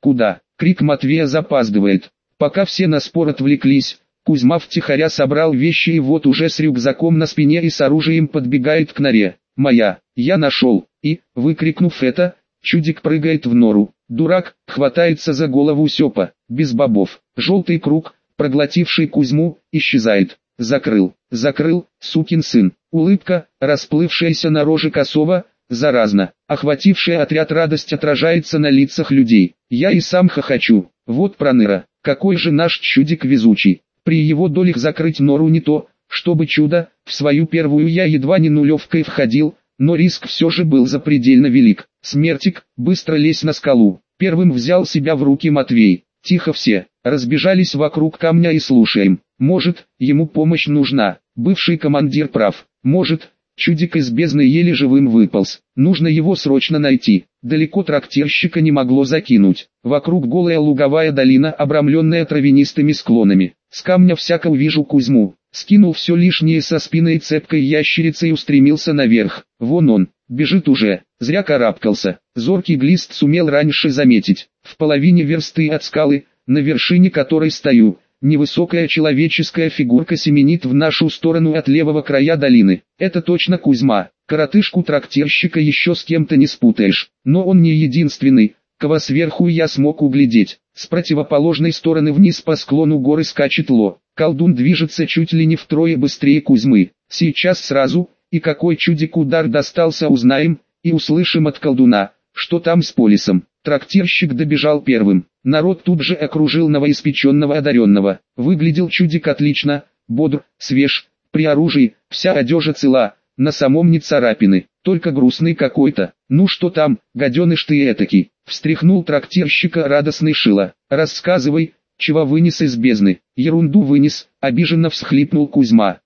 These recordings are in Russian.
Куда? Крик Матвея запаздывает. Пока все на спор отвлеклись, Кузьма втихаря собрал вещи и вот уже с рюкзаком на спине и с оружием подбегает к норе. «Моя, я нашел!» И, выкрикнув это, чудик прыгает в нору. Дурак, хватается за голову Сёпа, без бобов. Желтый круг, проглотивший Кузьму, исчезает. Закрыл, сукин сын. Улыбка, расплывшаяся на роже Косова, заразно. Охватившая отряд радость отражается на лицах людей. Я и сам хохочу. Вот проныра, какой же наш чудик везучий. При его долях закрыть нору не то, чтобы чудо, в свою первую я едва не нулевкой входил, но риск все же был запредельно велик. Смертик, быстро лезь на скалу. Первым взял себя в руки Матвей. Тихо все, разбежались вокруг камня и слушаем. Может, ему помощь нужна, бывший командир прав. Может, чудик из бездны еле живым выполз. Нужно его срочно найти. Далеко трактирщика не могло закинуть. Вокруг голая луговая долина, обрамленная травянистыми склонами. С камня всяко увижу Кузьму. Скинул все лишнее со спины и цепкой ящерицей устремился наверх. Вон он, бежит уже. Зря карабкался. Зоркий глист сумел раньше заметить. В половине версты от скалы, на вершине которой стою, невысокая человеческая фигурка семенит в нашу сторону от левого края долины. Это точно Кузьма. Коротышку трактирщика еще с кем-то не спутаешь. Но он не единственный, кого сверху я смог углядеть. С противоположной стороны вниз по склону горы скачет Ло. Колдун движется чуть ли не втрое быстрее Кузьмы. Сейчас сразу, и какой чудик удар достался, узнаем, и услышим от колдуна, что там с Полисом. Трактирщик добежал первым. Народ тут же окружил новоиспеченного одаренного. Выглядел чудик отлично, бодр, свеж, при оружии, вся одежа цела, на самом не царапины, только грустный какой-то. «Ну что там, гаденыш ты этакий?» — встряхнул трактирщика радостный Шила. «Рассказывай, чего вынес из бездны?» «Ерунду вынес», — обиженно всхлипнул Кузьма.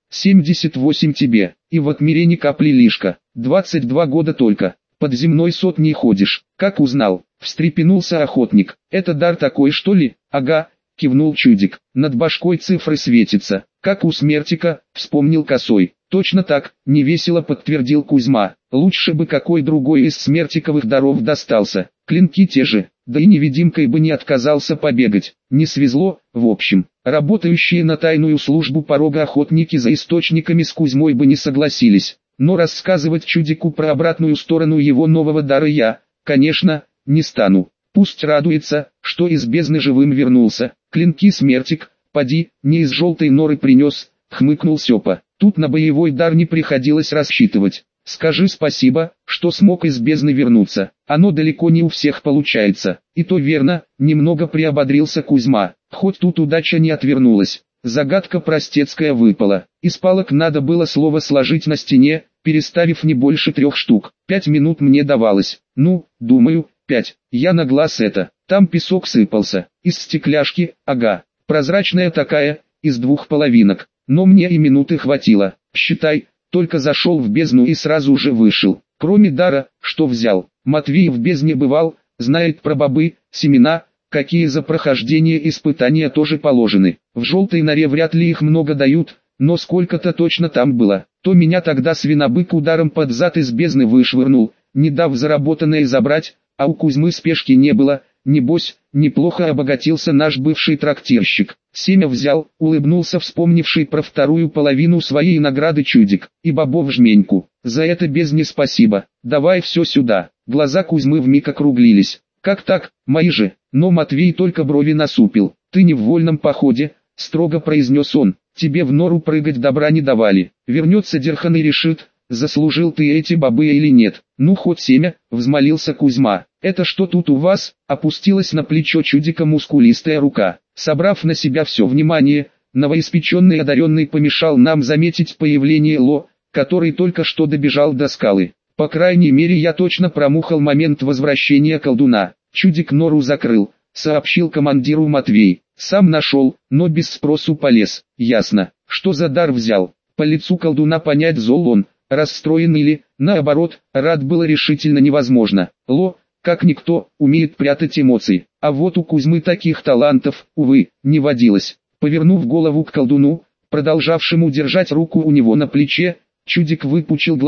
78 тебе, и в отмире ни капли лишка, 22 года только, под земной сотней ходишь». «Как узнал?» — встрепенулся охотник. «Это дар такой, что ли?» «Ага», — кивнул чудик. «Над башкой цифры светятся, как у Смертика», — вспомнил Косой. «Точно так», — невесело подтвердил Кузьма. «Лучше бы какой другой из смертиковых даров достался. Клинки те же, да и невидимкой бы не отказался побегать. Не свезло, в общем. Работающие на тайную службу порога охотники за источниками с Кузьмой бы не согласились. Но рассказывать чудику про обратную сторону его нового дара я, конечно, не стану. Пусть радуется, что из бездны живым вернулся. Клинки Смертик, поди, не из желтой норы принес», — хмыкнул Сёпа. «Тут на боевой дар не приходилось рассчитывать. Скажи спасибо, что смог из бездны вернуться. Оно далеко не у всех получается». «И то верно», — немного приободрился Кузьма. «Хоть тут удача не отвернулась. Загадка простецкая выпала. Из палок надо было слово сложить на стене, переставив не больше 3 штук. 5 минут мне давалось. Ну, думаю, 5. Я на глаз это. Там песок сыпался. Из стекляшки, ага. Прозрачная такая, из 2 половинок. Но мне и минуты хватило. Считай, только зашел в бездну и сразу же вышел. Кроме дара, что взял? Матвей в бездне бывал, знает про бобы, семена, какие за прохождение испытания тоже положены. В желтой норе вряд ли их много дают, но сколько-то точно там было. То меня тогда свинобык ударом под зад из бездны вышвырнул, не дав заработанное забрать, а у Кузьмы спешки не было. Небось, неплохо обогатился наш бывший трактирщик. Семя взял, улыбнулся вспомнивший про вторую половину своей награды чудик. И бобов жменьку. За это бездне спасибо. Давай все сюда. Глаза Кузьмы вмиг округлились. «Как так, мои же?» Но Матвей только брови насупил. «Ты не в вольном походе», — строго произнес он. «Тебе в нору прыгать добра не давали. Вернется Дерхан и решит, заслужил ты эти бобы или нет». «Ну хоть семя», — взмолился Кузьма. «Это что тут у вас?» — опустилась на плечо чудика мускулистая рука. Собрав на себя все внимание, новоиспеченный одаренный помешал нам заметить появление Ло, который только что добежал до скалы. По крайней мере я точно промухал момент возвращения колдуна. «Чудик нору закрыл», — сообщил командиру Матвей. «Сам нашел, но без спросу полез». «Ясно. Что за дар взял?» По лицу колдуна понять, зол он, расстроен или, наоборот, рад было решительно невозможно. Ло, как никто, умеет прятать эмоции. А вот у Кузьмы таких талантов, увы, не водилось. Повернув голову к колдуну, продолжавшему держать руку у него на плече, чудик выпучил глаза,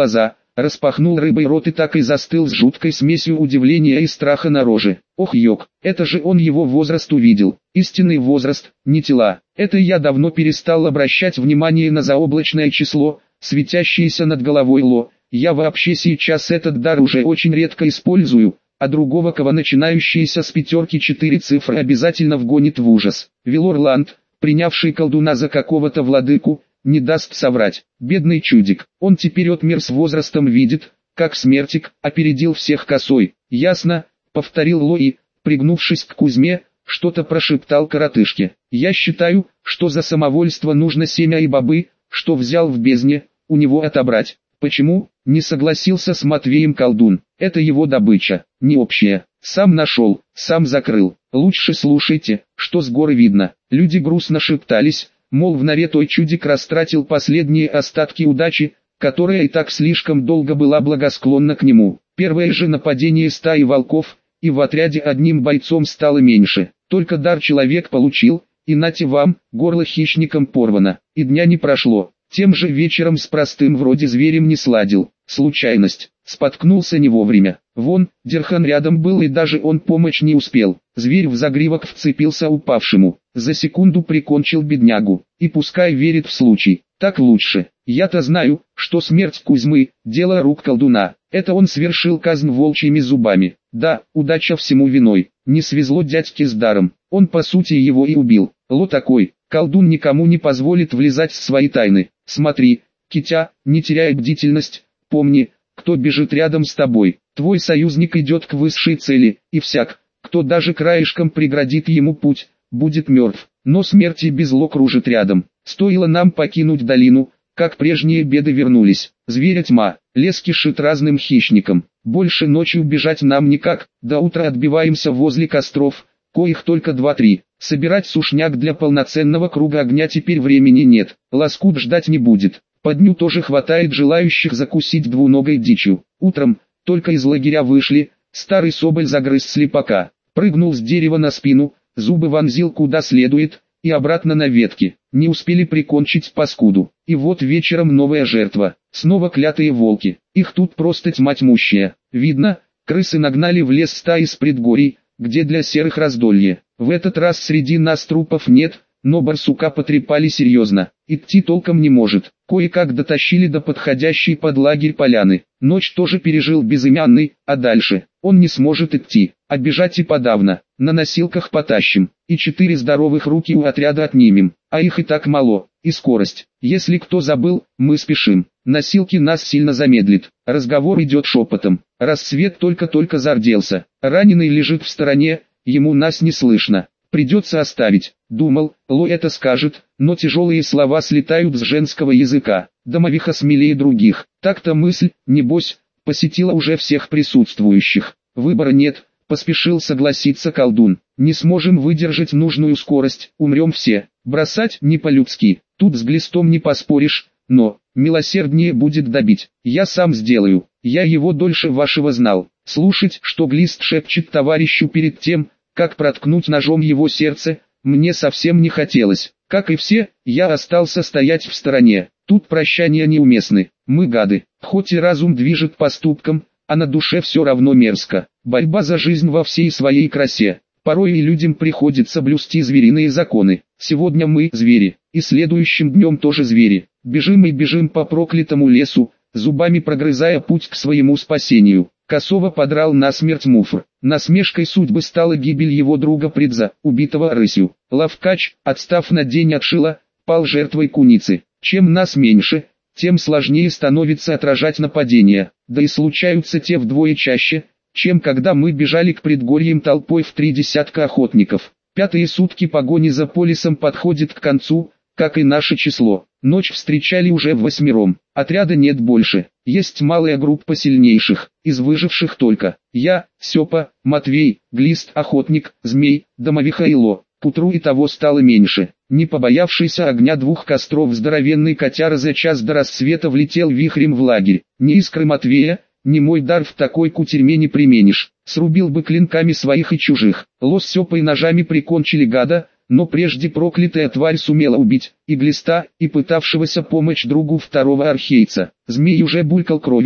распахнул рыбой рот и так и застыл с жуткой смесью удивления и страха на роже. Ох ёк, это же он его возраст увидел. Истинный возраст, не тела. Это я давно перестал обращать внимание на заоблачное число, светящееся над головой ло. Я вообще сейчас этот дар уже очень редко использую, а другого кого начинающиеся с пятерки 4 цифры обязательно вгонит в ужас. Велорланд, принявший колдуна за какого-то владыку, не даст соврать. Бедный чудик, он теперь отмер с возрастом видит, как смертик, опередил всех косой. Ясно, повторил Ло и, пригнувшись к Кузьме, что-то прошептал коротышке. Я считаю, что за самовольство нужно семя и бобы, что взял в бездне, у него отобрать. Почему? Не согласился с Матвеем колдун. Это его добыча, не общая. Сам нашел, сам закрыл. Лучше слушайте, что с горы видно. Люди грустно шептались, мол в норе той чудик растратил последние остатки удачи, которая и так слишком долго была благосклонна к нему. Первое же нападение стаи волков, и в отряде одним бойцом стало меньше. Только дар человек получил, и нате вам, горло хищникам порвано. И дня не прошло. Тем же вечером с простым вроде зверем не сладил. Случайность. Споткнулся не вовремя. Вон, Дерхан рядом был и даже он помочь не успел. Зверь в загривок вцепился упавшему. За секунду прикончил беднягу. И пускай верит в случай. Так лучше. Я-то знаю, что смерть Кузьмы – дело рук колдуна. Это он совершил казнь волчьими зубами. Да, удача всему виной. Не свезло дядьке с даром. Он по сути его и убил. Ло такой. Колдун никому не позволит влезать в свои тайны. Смотри, Китя, не теряй бдительность, помни, кто бежит рядом с тобой. Твой союзник идет к высшей цели, и всяк, кто даже краешком преградит ему путь, будет мертв. Но смерти без Ло кружит рядом. Стоило нам покинуть долину, как прежние беды вернулись. Зверя тьма, лес кишит разным хищником. Больше ночью бежать нам никак, до утра отбиваемся возле костров, коих только 2-3. Собирать сушняк для полноценного круга огня теперь времени нет. Лоскут ждать не будет. По дню тоже хватает желающих закусить двуногой дичью. Утром, только из лагеря вышли, старый соболь загрыз слепака. Прыгнул с дерева на спину, зубы вонзил куда следует, и обратно на ветки. Не успели прикончить паскуду. И вот вечером новая жертва. Снова клятые волки. Их тут просто тьма тьмущая. Видно, крысы нагнали в лес стаи с предгорий, где для серых раздолье. В этот раз среди нас трупов нет, но барсука потрепали серьезно. Идти толком не может. Кое-как дотащили до подходящей под лагерь поляны. Ночь тоже пережил безымянный, а дальше он не сможет идти, а бежать и подавно. На носилках потащим, и 4 здоровых руки у отряда отнимем, а их и так мало, и скорость. Если кто забыл, мы спешим. Носилки нас сильно замедлит. Разговор идет шепотом. Рассвет только-только зарделся. Раненый лежит в стороне, ему нас не слышно. Придется оставить. Думал, Ло это скажет, но тяжелые слова слетают с женского языка. Домовиха смелее других. Так-то мысль, небось, посетила уже всех присутствующих. Выбора нет, поспешил согласиться колдун. Не сможем выдержать нужную скорость, умрем все. Бросать не по-людски. Тут с глистом не поспоришь, но милосерднее будет добить. Я сам сделаю. Я его дольше вашего знал. Слушать, что глист шепчет товарищу перед тем, как проткнуть ножом его сердце, мне совсем не хотелось. Как и все, я остался стоять в стороне. Тут прощания неуместны. Мы гады. Хоть и разум движет поступком, а на душе все равно мерзко. Борьба за жизнь во всей своей красе. Порой и людям приходится блюсти звериные законы. Сегодня мы звери, и следующим днем тоже звери. Бежим и бежим по проклятому лесу, зубами прогрызая путь к своему спасению. Косово подрал насмерть Муфр. Насмешкой судьбы стала гибель его друга Придза, убитого рысью. Лавкач, отстав на день от шила, пал жертвой куницы. Чем нас меньше, тем сложнее становится отражать нападения. Да и случаются те вдвое чаще, чем когда мы бежали к предгорьям толпой в 3 десятка охотников. 5-е сутки погони за полисом подходит к концу, как и наше число. Ночь встречали уже в 8. Отряда нет больше. Есть малая группа сильнейших, из выживших только я, Сёпа, Матвей, Глист, Охотник, Змей, Домовиха и Ло. К утру и того стало меньше. Не побоявшийся огня 2 костров здоровенный котяра за час до рассвета влетел вихрем в лагерь. Ни искры Матвея, ни мой дар в такой кутерьме не применишь. Срубил бы клинками своих и чужих. Ло с Сёпой ножами прикончили гада, но прежде проклятая тварь сумела убить и Глиста, и пытавшегося помочь другу 2-го архейца. Змей уже булькал кровью,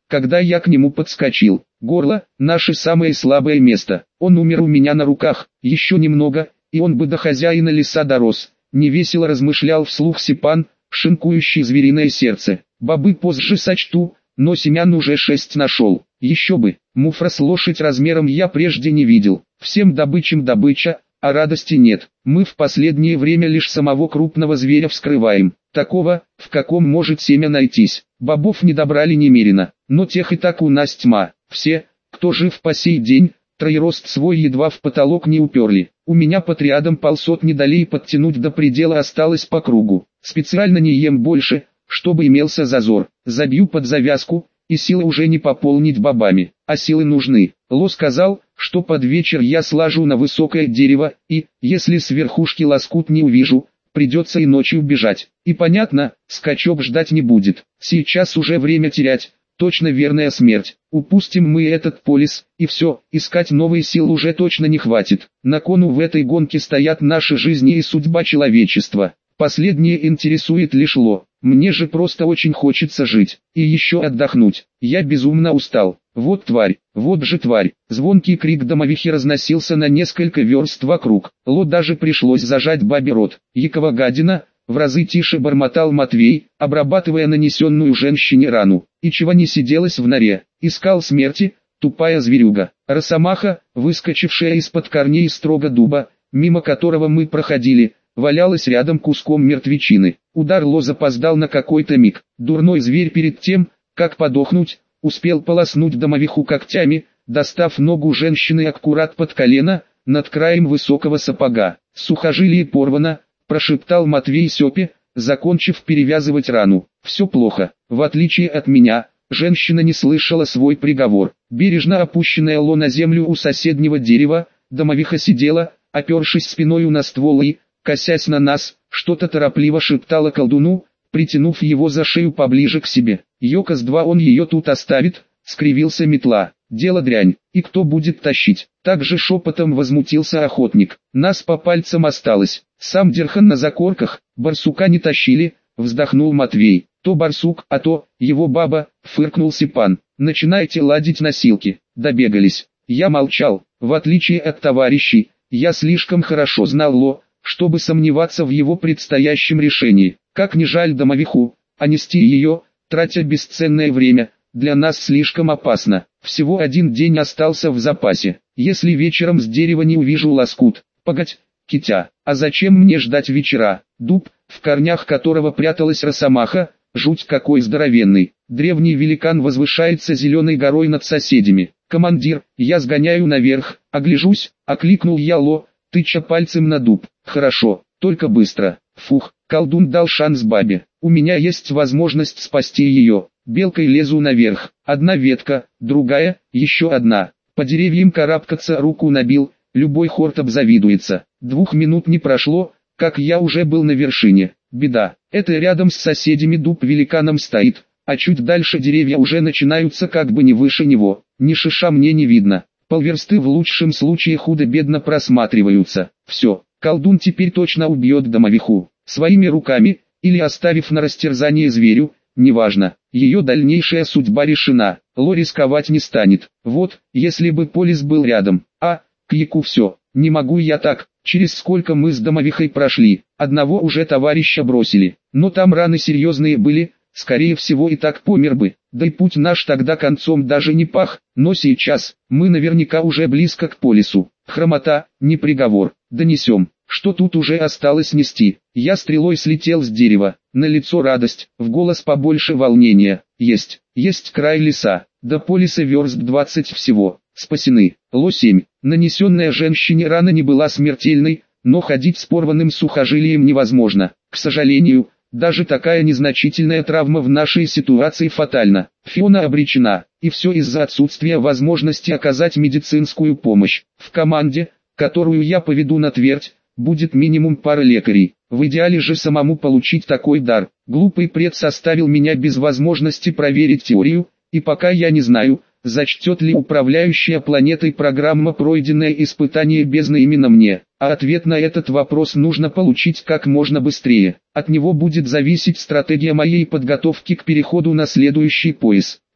когда я к нему подскочил. Горло – наше самое слабое место. Он умер у меня на руках, еще немного, и он бы до хозяина леса дорос. Невесело размышлял вслух Сипан, шинкующий звериное сердце. Бобы позже сочту, но семян уже 6 нашел. Еще бы, муфрос лошадь размером я прежде не видел. Всем добычам добыча, а радости нет. Мы в последнее время лишь самого крупного зверя вскрываем. Такого, в каком может семя найтись. Бобов не добрали немерено, но тех и так у нас тьма. Все, кто жив по сей день, троерост свой едва в потолок не уперли. У меня под рядом полсотни долей подтянуть до предела осталось по кругу. Специально не ем больше, чтобы имелся зазор. Забью под завязку, и силы уже не пополнить бобами, а силы нужны. Ло сказал, что под вечер я слажу на высокое дерево, и, если с верхушки лоскут не увижу, придется и ночью бежать. И понятно, скачок ждать не будет. Сейчас уже время терять, точно верная смерть. Упустим мы этот полис, и все, искать новые силы уже точно не хватит. На кону в этой гонке стоят наши жизни и судьба человечества. Последнее интересует лишь Ло. Мне же просто очень хочется жить, и еще отдохнуть. Я безумно устал. Вот тварь, вот же тварь. Звонкий крик домовихи разносился на несколько верст вокруг. Ло даже пришлось зажать бабе рот. Якова гадина, в разы тише бормотал Матвей, обрабатывая нанесенную женщине рану. И чего не сиделось в норе, искал смерти, тупая зверюга. Росомаха, выскочившая из-под корней строго дуба, мимо которого мы проходили, валялась рядом куском мертвечины. Удар Ло запоздал на какой-то миг. Дурной зверь перед тем, как подохнуть, успел полоснуть домовиху когтями, достав ногу женщины аккурат под колено, над краем высокого сапога. «Сухожилие порвано», – прошептал Матвей Сёпе, закончив перевязывать рану. «Все плохо. В отличие от меня, женщина не слышала свой приговор. Бережно опущенная Ло на землю у соседнего дерева, домовиха сидела, опершись спиною на ствол и, косясь на нас, что-то торопливо шептала колдуну, притянув его за шею поближе к себе. «Йокос-2 он ее тут оставит», — скривился Метла. «Дело дрянь, и кто будет тащить?» Также шепотом возмутился охотник. «Нас по пальцам осталось. Сам Дерхан на закорках, барсука не тащили», — вздохнул Матвей. «То барсук, а то, его баба», — фыркнул Сипан. «Начинайте ладить носилки». Добегались. Я молчал. В отличие от товарищей, я слишком хорошо знал Ло, чтобы сомневаться в его предстоящем решении. Как ни жаль домовиху, а нести ее, тратя бесценное время, для нас слишком опасно. Всего один день остался в запасе. Если вечером с дерева не увижу лоскут, погодь, китя, а зачем мне ждать вечера? Дуб, в корнях которого пряталась росомаха, жуть какой здоровенный. Древний великан возвышается зеленой горой над соседями. «Командир, я сгоняю наверх, огляжусь», — окликнул я Ло, тыча пальцем на дуб. «Хорошо, только быстро». Фух, колдун дал шанс бабе. У меня есть возможность спасти ее. Белкой лезу наверх. Одна ветка, другая, еще одна. По деревьям карабкаться руку набил, любой хорт обзавидуется. 2 минут не прошло, как я уже был на вершине. Беда, это рядом с соседями дуб великаном стоит, а чуть дальше деревья уже начинаются как бы не выше него. Ни шиша мне не видно. Полверсты в лучшем случае худо-бедно просматриваются. Все, колдун теперь точно убьет домовиху. Своими руками, или оставив на растерзание зверю, неважно. Ее дальнейшая судьба решена. Ло рисковать не станет. Вот, если бы полис был рядом. А, к яку все. Не могу я так. Через сколько мы с домовихой прошли. Одного уже товарища бросили. Но там раны серьезные были. Скорее всего и так помер бы, да и путь наш тогда концом даже не пах, но сейчас, мы наверняка уже близко к полису. Хромота, не приговор, донесем, что тут уже осталось нести. Я стрелой слетел с дерева, на лицо радость, в голос побольше волнения. Есть край леса, до полиса верст 20 всего, спасены. Ло-7, нанесенная женщине рана не была смертельной, но ходить с порванным сухожилием невозможно, к сожалению. Даже такая незначительная травма в нашей ситуации фатальна. Фиона обречена, и все из-за отсутствия возможности оказать медицинскую помощь. В команде, которую я поведу на твердь, будет минимум пара лекарей. В идеале же самому получить такой дар. Глупый пред составил меня без возможности проверить теорию, и пока я не знаю, зачтет ли управляющая планетой программа пройденное испытание бездны именно мне. А ответ на этот вопрос нужно получить как можно быстрее. От него будет зависеть стратегия моей подготовки к переходу на следующий пояс.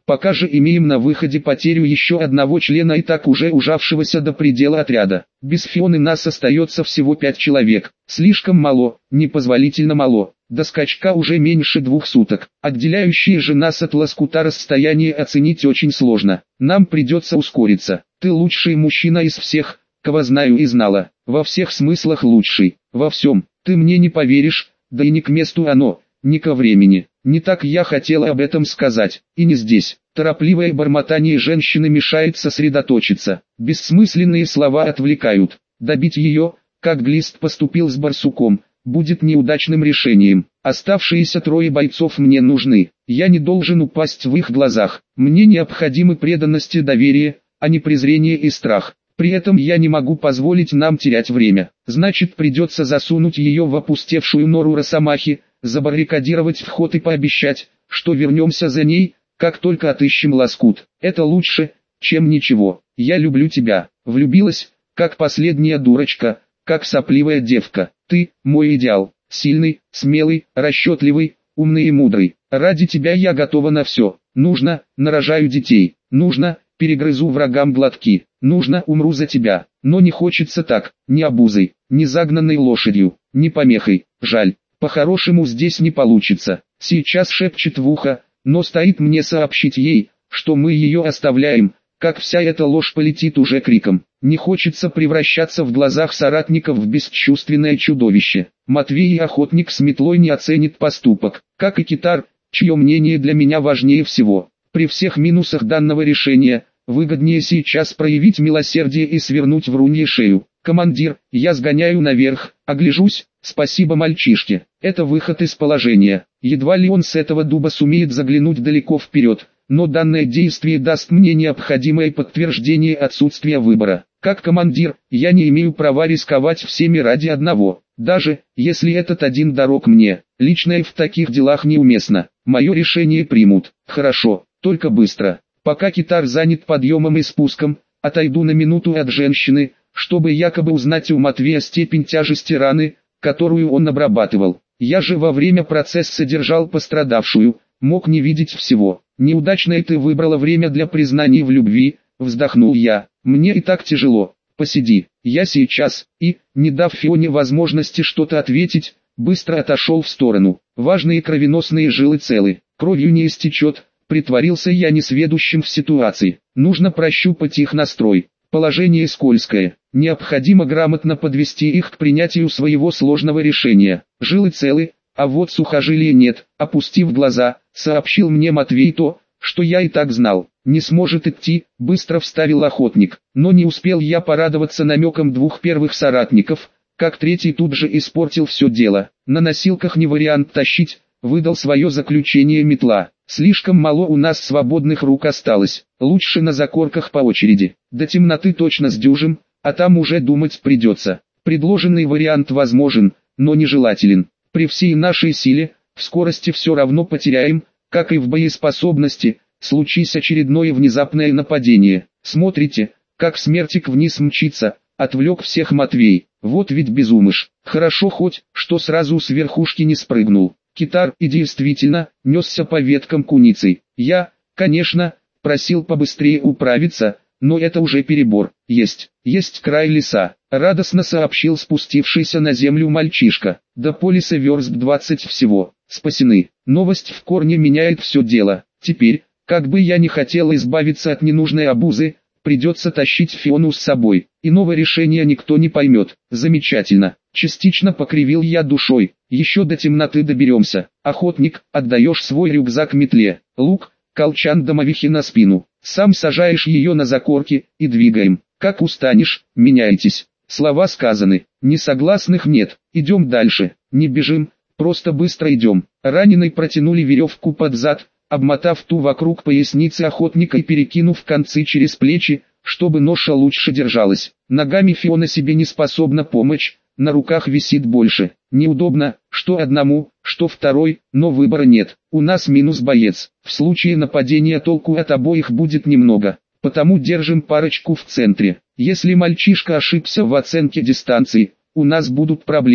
Пока же имеем на выходе потерю еще одного члена и так уже ужавшегося до предела отряда. Без Фионы нас остается всего 5 человек. Слишком мало, непозволительно мало. До скачка уже меньше 2 суток. Отделяющие же нас от лоскута расстояние оценить очень сложно. Нам придется ускориться. Ты лучший мужчина из всех, кого знаю и знала. Во всех смыслах лучший. Во всем. Ты мне не поверишь, да и не к месту оно, не ко времени. Не так я хотела об этом сказать, и не здесь. Торопливое бормотание женщины мешает сосредоточиться. Бессмысленные слова отвлекают. Добить ее, как Глист поступил с барсуком, будет неудачным решением. Оставшиеся 3 бойцов мне нужны. Я не должен упасть в их глазах. Мне необходимы преданность и доверие, а не презрение и страх. При этом я не могу позволить нам терять время. Значит, придется засунуть ее в опустевшую нору росомахи, забаррикадировать вход и пообещать, что вернемся за ней, как только отыщем лоскут. Это лучше, чем ничего. Я люблю тебя. Влюбилась, как последняя дурочка, как сопливая девка. Ты – мой идеал. Сильный, смелый, расчетливый, умный и мудрый. Ради тебя я готова на все. Нужно – нарожаю детей. Нужно – перегрызу врагам глотки. Нужно – умру за тебя. Но не хочется так, ни обузой, ни загнанной лошадью, ни помехой. Жаль. По-хорошему здесь не получится. Сейчас шепчет в ухо, но стоит мне сообщить ей, что мы ее оставляем, как вся эта ложь полетит уже криком. Не хочется превращаться в глазах соратников в бесчувственное чудовище. Матвей и охотник с метлой не оценит поступок, как и Китар, чье мнение для меня важнее всего. При всех минусах данного решения, выгоднее сейчас проявить милосердие и свернуть врунье шею. «Командир, я сгоняю наверх, огляжусь, спасибо мальчишке, это выход из положения». Едва ли он с этого дуба сумеет заглянуть далеко вперед, но данное действие даст мне необходимое подтверждение отсутствия выбора. Как командир, я не имею права рисковать всеми ради одного, даже если этот один дорог мне. Личное в таких делах неуместно. Мое решение примут. Хорошо, только быстро. Пока Китар занят подъемом и спуском, отойду на минуту от женщины, чтобы якобы узнать у Матвея степень тяжести раны, которую он обрабатывал. Я же во время процесса держал пострадавшую, мог не видеть всего. «Неудачное ты выбрала время для признаний в любви», — вздохнул я. «Мне и так тяжело. Посиди, я сейчас», и, не дав Фионе возможности что-то ответить, быстро отошел в сторону. Важные кровеносные жилы целы, кровью не истечет, притворился я несведущим в ситуации. Нужно прощупать их настрой. Положение скользкое. Необходимо грамотно подвести их к принятию своего сложного решения. Жилы целы, а вот сухожилия нет. Опустив глаза, сообщил мне Матвей то, что я и так знал. «Не сможет идти», — быстро вставил охотник. Но не успел я порадоваться намекам 2 первых соратников, как третий тут же испортил все дело. На носилках не вариант тащить, выдал свое заключение метла. Слишком мало у нас свободных рук осталось, лучше на закорках по очереди. До темноты точно сдюжим, а там уже думать придется. Предложенный вариант возможен, но нежелателен. При всей нашей силе, в скорости все равно потеряем, как и в боеспособности, случись очередное внезапное нападение. Смотрите, как смертик вниз мчится, отвлек всех Матвей. Вот ведь безумыш. Хорошо хоть, что сразу с верхушки не спрыгнул. Китар и действительно несся по веткам куницей. Я, конечно, просил побыстрее управиться, но это уже перебор. Есть край леса, радостно сообщил спустившийся на землю мальчишка. До полиса верст 20 всего. Спасены. Новость в корне меняет все дело. Теперь, как бы я ни хотел избавиться от ненужной обузы, придется тащить Фиону с собой. Иного решения никто не поймет. Замечательно. Частично покривил я душой. Еще до темноты доберемся. Охотник, отдаешь свой рюкзак метле. Лук, колчан домовихи на спину. Сам сажаешь ее на закорки и двигаем. Как устанешь, меняйтесь. Слова сказаны. Несогласных нет. Идем дальше. Не бежим, просто быстро идем. Раненый протянули веревку под зад, обмотав ту вокруг поясницы охотника и перекинув концы через плечи, чтобы ноша лучше держалась. Ногами Фиона себе не способна помочь, на руках висит больше. Неудобно, что одному, что второй, но выбора нет. У нас минус боец. В случае нападения толку от обоих будет немного. Потому держим парочку в центре. Если мальчишка ошибся в оценке дистанции, у нас будут проблемы.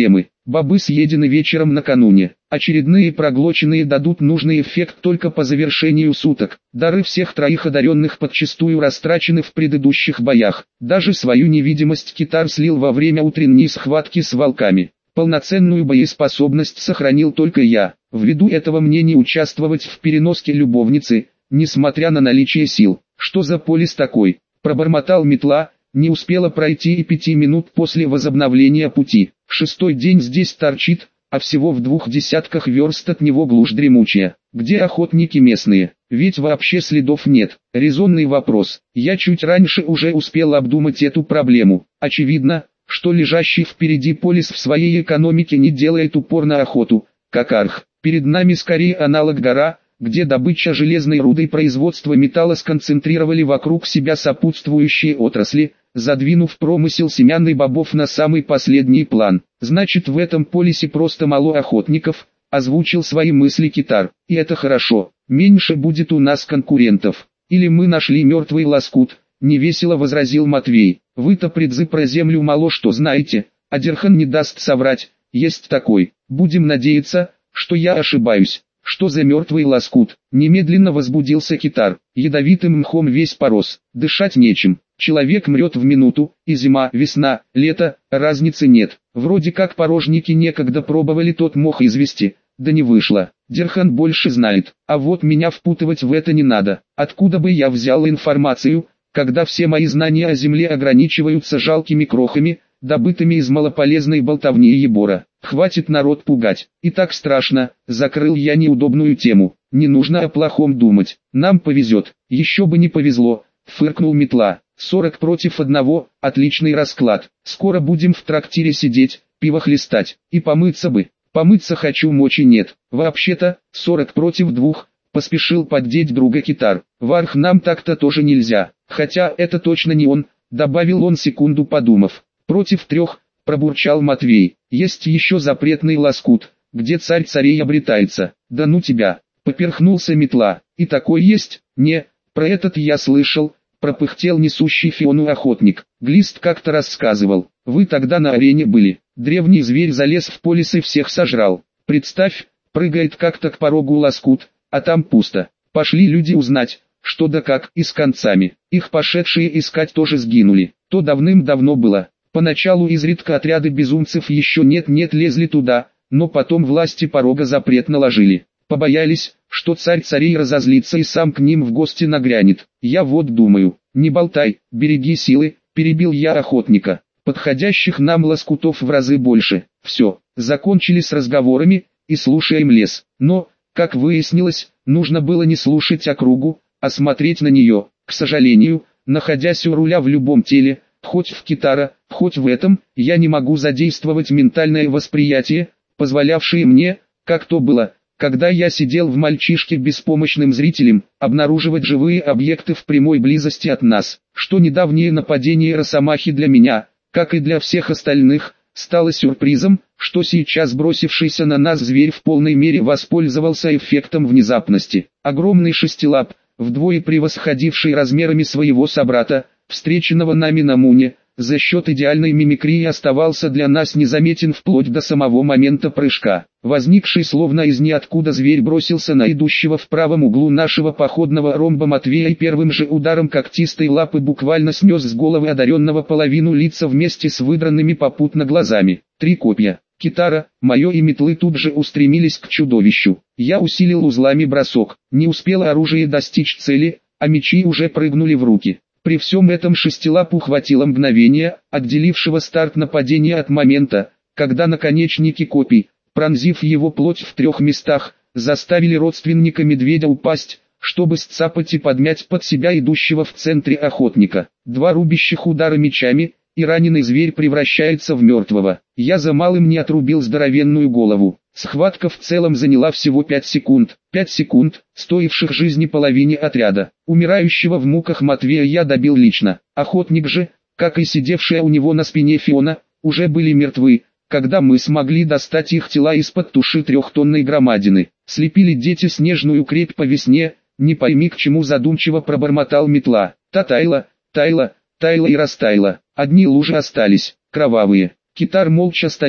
Бобы съедены вечером накануне. Очередные проглоченные дадут нужный эффект только по завершению суток. Дары всех троих одаренных подчистую растрачены в предыдущих боях. Даже свою невидимость Китар слил во время утренней схватки с волками. Полноценную боеспособность сохранил только я. Ввиду этого мне не участвовать в переноске любовницы, несмотря на наличие сил. Что за полис такой? Пробормотал метла, не успела пройти и 5 минут после возобновления пути. 6-й день здесь торчит, а всего в 2 десятках верст от него глушь дремучая. Где охотники местные? Ведь вообще следов нет. Резонный вопрос. Я чуть раньше уже успел обдумать эту проблему. Очевидно, что лежащий впереди полис в своей экономике не делает упор на охоту, как арх. Перед нами скорее аналог гора, где добыча железной руды и производство металла сконцентрировали вокруг себя сопутствующие отрасли, задвинув промысел семян и бобов на самый последний план. Значит, в этом полисе просто мало охотников, озвучил свои мысли Китар. И это хорошо, меньше будет у нас конкурентов. Или мы нашли мертвый лоскут, невесело возразил Матвей. Вы-то предзы про землю мало что знаете, а Дерхан не даст соврать, есть такой. Будем надеяться, что я ошибаюсь. Что за мертвый лоскут? Немедленно возбудился Китар. Ядовитым мхом весь порос, дышать нечем. Человек мрет в минуту, и зима, весна, лето, разницы нет. Вроде как порожники некогда пробовали тот мох извести, да не вышло. Дерхан больше знает, а вот меня впутывать в это не надо. Откуда бы я взял информацию, когда все мои знания о земле ограничиваются жалкими крохами, добытыми из малополезной болтовни Ебора. Хватит народ пугать. И так страшно, закрыл я неудобную тему. Не нужно о плохом думать. Нам повезет. Еще бы не повезло, фыркнул метла. 40 против 1, отличный расклад. Скоро будем в трактире сидеть, пиво хлестать. И помыться бы. Помыться хочу, мочи нет. Вообще-то, 40 против 2, поспешил поддеть друга Китар. В арх нам так-то тоже нельзя. Хотя это точно не он, добавил он, секунду подумав. Против 3, пробурчал Матвей. Есть еще запретный лоскут, где царь царей обретается. Да ну тебя, поперхнулся метла. И такой есть? Не, про этот я слышал, пропыхтел несущий Фиону охотник. Глист как-то рассказывал. Вы тогда на арене были. Древний зверь залез в полис и всех сожрал. Представь, прыгает как-то к порогу лоскут, а там пусто. Пошли люди узнать, что да как, и с концами. Их пошедшие искать тоже сгинули. То давным-давно было. Поначалу изредка отряды безумцев еще нет-нет лезли туда, но потом власти порога запрет наложили. Побоялись, что царь царей разозлится и сам к ним в гости нагрянет. Я вот думаю, не болтай, береги силы, перебил я охотника. Подходящих нам лоскутов в разы больше. Все, закончили с разговорами, и слушаем лес. Но, как выяснилось, нужно было не слушать округу, а смотреть на нее. К сожалению, находясь у руля в любом теле, хоть в Китара, хоть в этом, я не могу задействовать ментальное восприятие, позволявшее мне, как то было, когда я сидел в мальчишке беспомощным зрителем, обнаруживать живые объекты в прямой близости от нас, что недавнее нападение Росомахи для меня, как и для всех остальных, стало сюрпризом, что сейчас бросившийся на нас зверь в полной мере воспользовался эффектом внезапности. Огромный шестилап, вдвое превосходивший размерами своего собрата, встреченного нами на Муне, за счет идеальной мимикрии оставался для нас незаметен вплоть до самого момента прыжка. Возникший словно из ниоткуда зверь бросился на идущего в правом углу нашего походного ромба Матвея и первым же ударом когтистой лапы буквально снес с головы одаренного половину лица вместе с выдранными попутно глазами. 3 копья. Китара, мое и метлы тут же устремились к чудовищу. Я усилил узлами бросок. Не успело оружие достичь цели, а мечи уже прыгнули в руки. При всем этом шестилапу хватило мгновения, отделившего старт нападения от момента, когда наконечники копий, пронзив его плоть в 3 местах, заставили родственника медведя упасть, чтобы сцапать и подмять под себя идущего в центре охотника. 2 рубящих удара мечами, и раненый зверь превращается в мертвого. Я за малым не отрубил здоровенную голову. Схватка в целом заняла всего 5 секунд. 5 секунд, стоивших жизни половине отряда. Умирающего в муках Матвея я добил лично. Охотник же, как и сидевшая у него на спине Фиона, уже были мертвы, когда мы смогли достать их тела из-под туши 3-тонной громадины. Слепили дети снежную крепь по весне, не пойми к чему задумчиво пробормотал метла. Та таяла, таяла, таяла и растаяла. Одни лужи остались, кровавые. Китар молча стоял,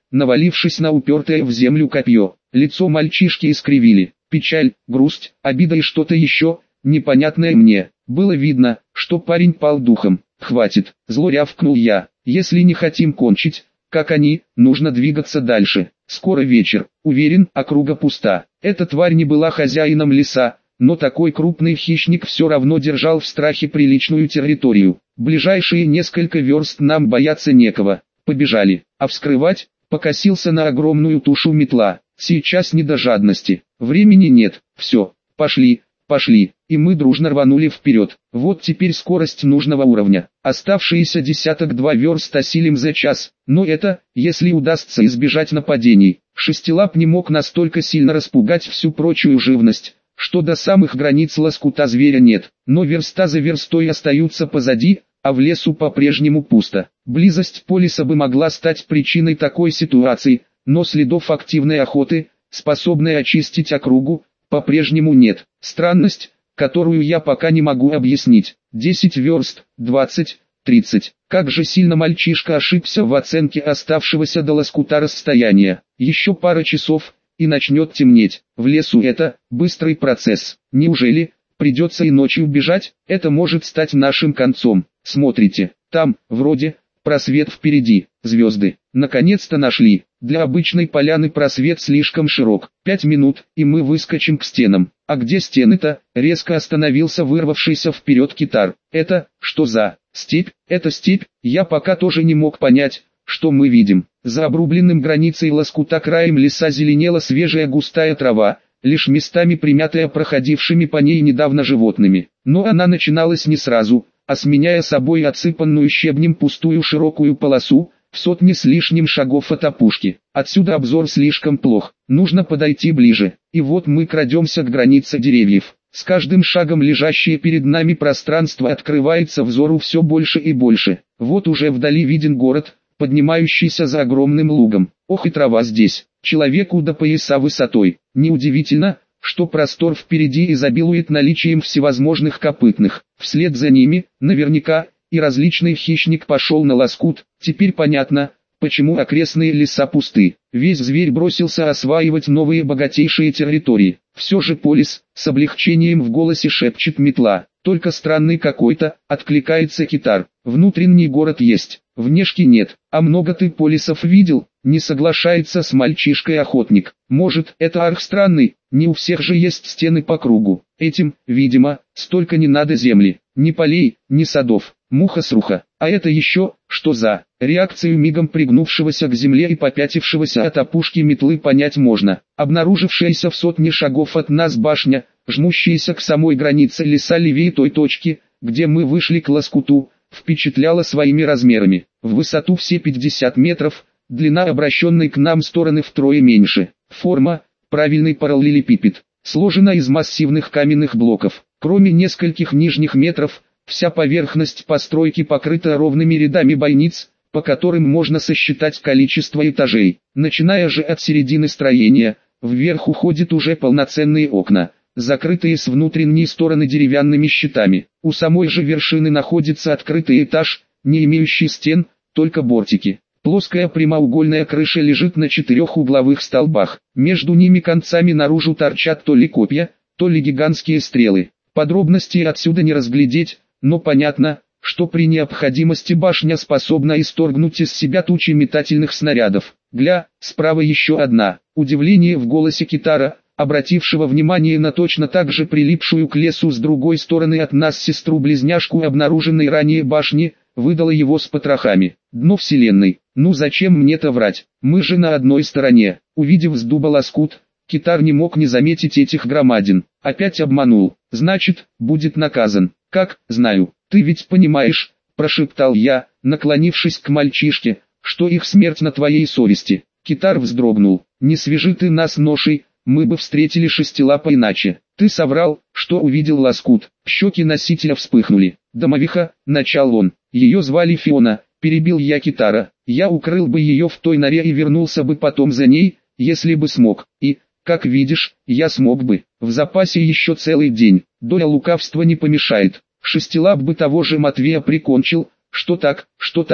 навалившись на упертое в землю копье. Лицо мальчишки искривили. Печаль, грусть, обида и что-то еще, непонятное мне. Было видно, что парень пал духом. «Хватит», зло рявкнул я. «Если не хотим кончить, как они, нужно двигаться дальше. Скоро вечер, уверен, округа пуста». Эта тварь не была хозяином леса, но такой крупный хищник все равно держал в страхе приличную территорию. Ближайшие несколько верст нам бояться некого. Побежали. А вскрывать? Покосился на огромную тушу метла. Сейчас не до жадности. Времени нет. Все. Пошли. Пошли. И мы дружно рванули вперед. Вот теперь скорость нужного уровня. Оставшиеся 10-2 верст осилим за час. Но это, если удастся избежать нападений. Шестилап не мог настолько сильно распугать всю прочую живность, что до самых границ лоскута зверя нет. Но верста за верстой остаются позади, а в лесу по-прежнему пусто. Близость полиса бы могла стать причиной такой ситуации, но следов активной охоты, способной очистить округу, по-прежнему нет. Странность, которую я пока не могу объяснить. 10 верст, 20, 30. Как же сильно мальчишка ошибся в оценке оставшегося до лоскута расстояния. Еще пара часов, и начнет темнеть. В лесу это быстрый процесс. Неужели придется и ночью бежать? Это может стать нашим концом. Смотрите, там, вроде, просвет впереди, звезды. Наконец-то нашли. Для обычной поляны просвет слишком широк. 5 минут, и мы выскочим к стенам. А где стены-то? Резко остановился вырвавшийся вперед китар. Это, что за степь? Это степь? Я пока тоже не мог понять, что мы видим. За обрубленным границей лоскута краем леса зеленела свежая густая трава, лишь местами примятая проходившими по ней недавно животными. Но она начиналась не сразу, а сменяя собой отсыпанную щебнем пустую широкую полосу, в сотни с лишним шагов от опушки. Отсюда обзор слишком плох, нужно подойти ближе. И вот мы крадемся к границе деревьев. С каждым шагом лежащее перед нами пространство открывается взору все больше и больше. Вот уже вдали виден город, поднимающийся за огромным лугом. Ох и трава здесь, человеку до пояса высотой. Неудивительно, что простор впереди изобилует наличием всевозможных копытных. Вслед за ними, наверняка, и различный хищник пошел на лоскут. Теперь понятно, почему окрестные леса пусты. Весь зверь бросился осваивать новые богатейшие территории. Все же полис, с облегчением в голосе шепчет метла. Только странный какой-то, откликается китар. Внутренний город есть, внешки нет. А много ты полисов видел? Не соглашается с мальчишкой охотник. Может, это архстранный, не у всех же есть стены по кругу. Этим, видимо, столько не надо земли, ни полей, ни садов. Муха-сруха. А это еще, что за? Реакцию мигом пригнувшегося к земле и попятившегося от опушки метлы понять можно. Обнаружившаяся в сотне шагов от нас башня, жмущаяся к самой границе леса левее той точки, где мы вышли к лоскуту, впечатляла своими размерами. В высоту все 50 метров, длина обращенной к нам стороны втрое меньше. Форма, правильный параллелепипед, сложена из массивных каменных блоков. Кроме нескольких нижних метров, вся поверхность постройки покрыта ровными рядами бойниц, по которым можно сосчитать количество этажей. Начиная же от середины строения, вверх уходят уже полноценные окна, закрытые с внутренней стороны деревянными щитами. У самой же вершины находится открытый этаж, не имеющий стен, только бортики. Плоская прямоугольная крыша лежит на 4 угловых столбах. Между ними концами наружу торчат то ли копья, то ли гигантские стрелы. Подробностей отсюда не разглядеть, но понятно, что при необходимости башня способна исторгнуть из себя тучи метательных снарядов. Справа еще одна. Удивление в голосе китара, обратившего внимание на точно так же прилипшую к лесу с другой стороны от нас сестру-близняшку обнаруженной ранее башни, выдало его с потрохами. Дно вселенной. Ну зачем мне-то врать? Мы же на одной стороне. Увидев с дуба лоскут, китар не мог не заметить этих громадин. Опять обманул. Значит, будет наказан. Как, знаю. Ты ведь понимаешь, прошептал я, наклонившись к мальчишке, что их смерть на твоей совести. Китар вздрогнул. Не свяжи ты нас ношей, мы бы встретили шестилапа иначе. Ты соврал, что увидел лоскут. Щеки носителя вспыхнули. Домовиха, начал он. Ее звали Фиона, перебил я китара. Я укрыл бы ее в той норе и вернулся бы потом за ней, если бы смог. И, как видишь, я смог бы. В запасе еще целый день. Доля лукавства не помешает. Шестилап бы того же Матвея прикончил. Что так,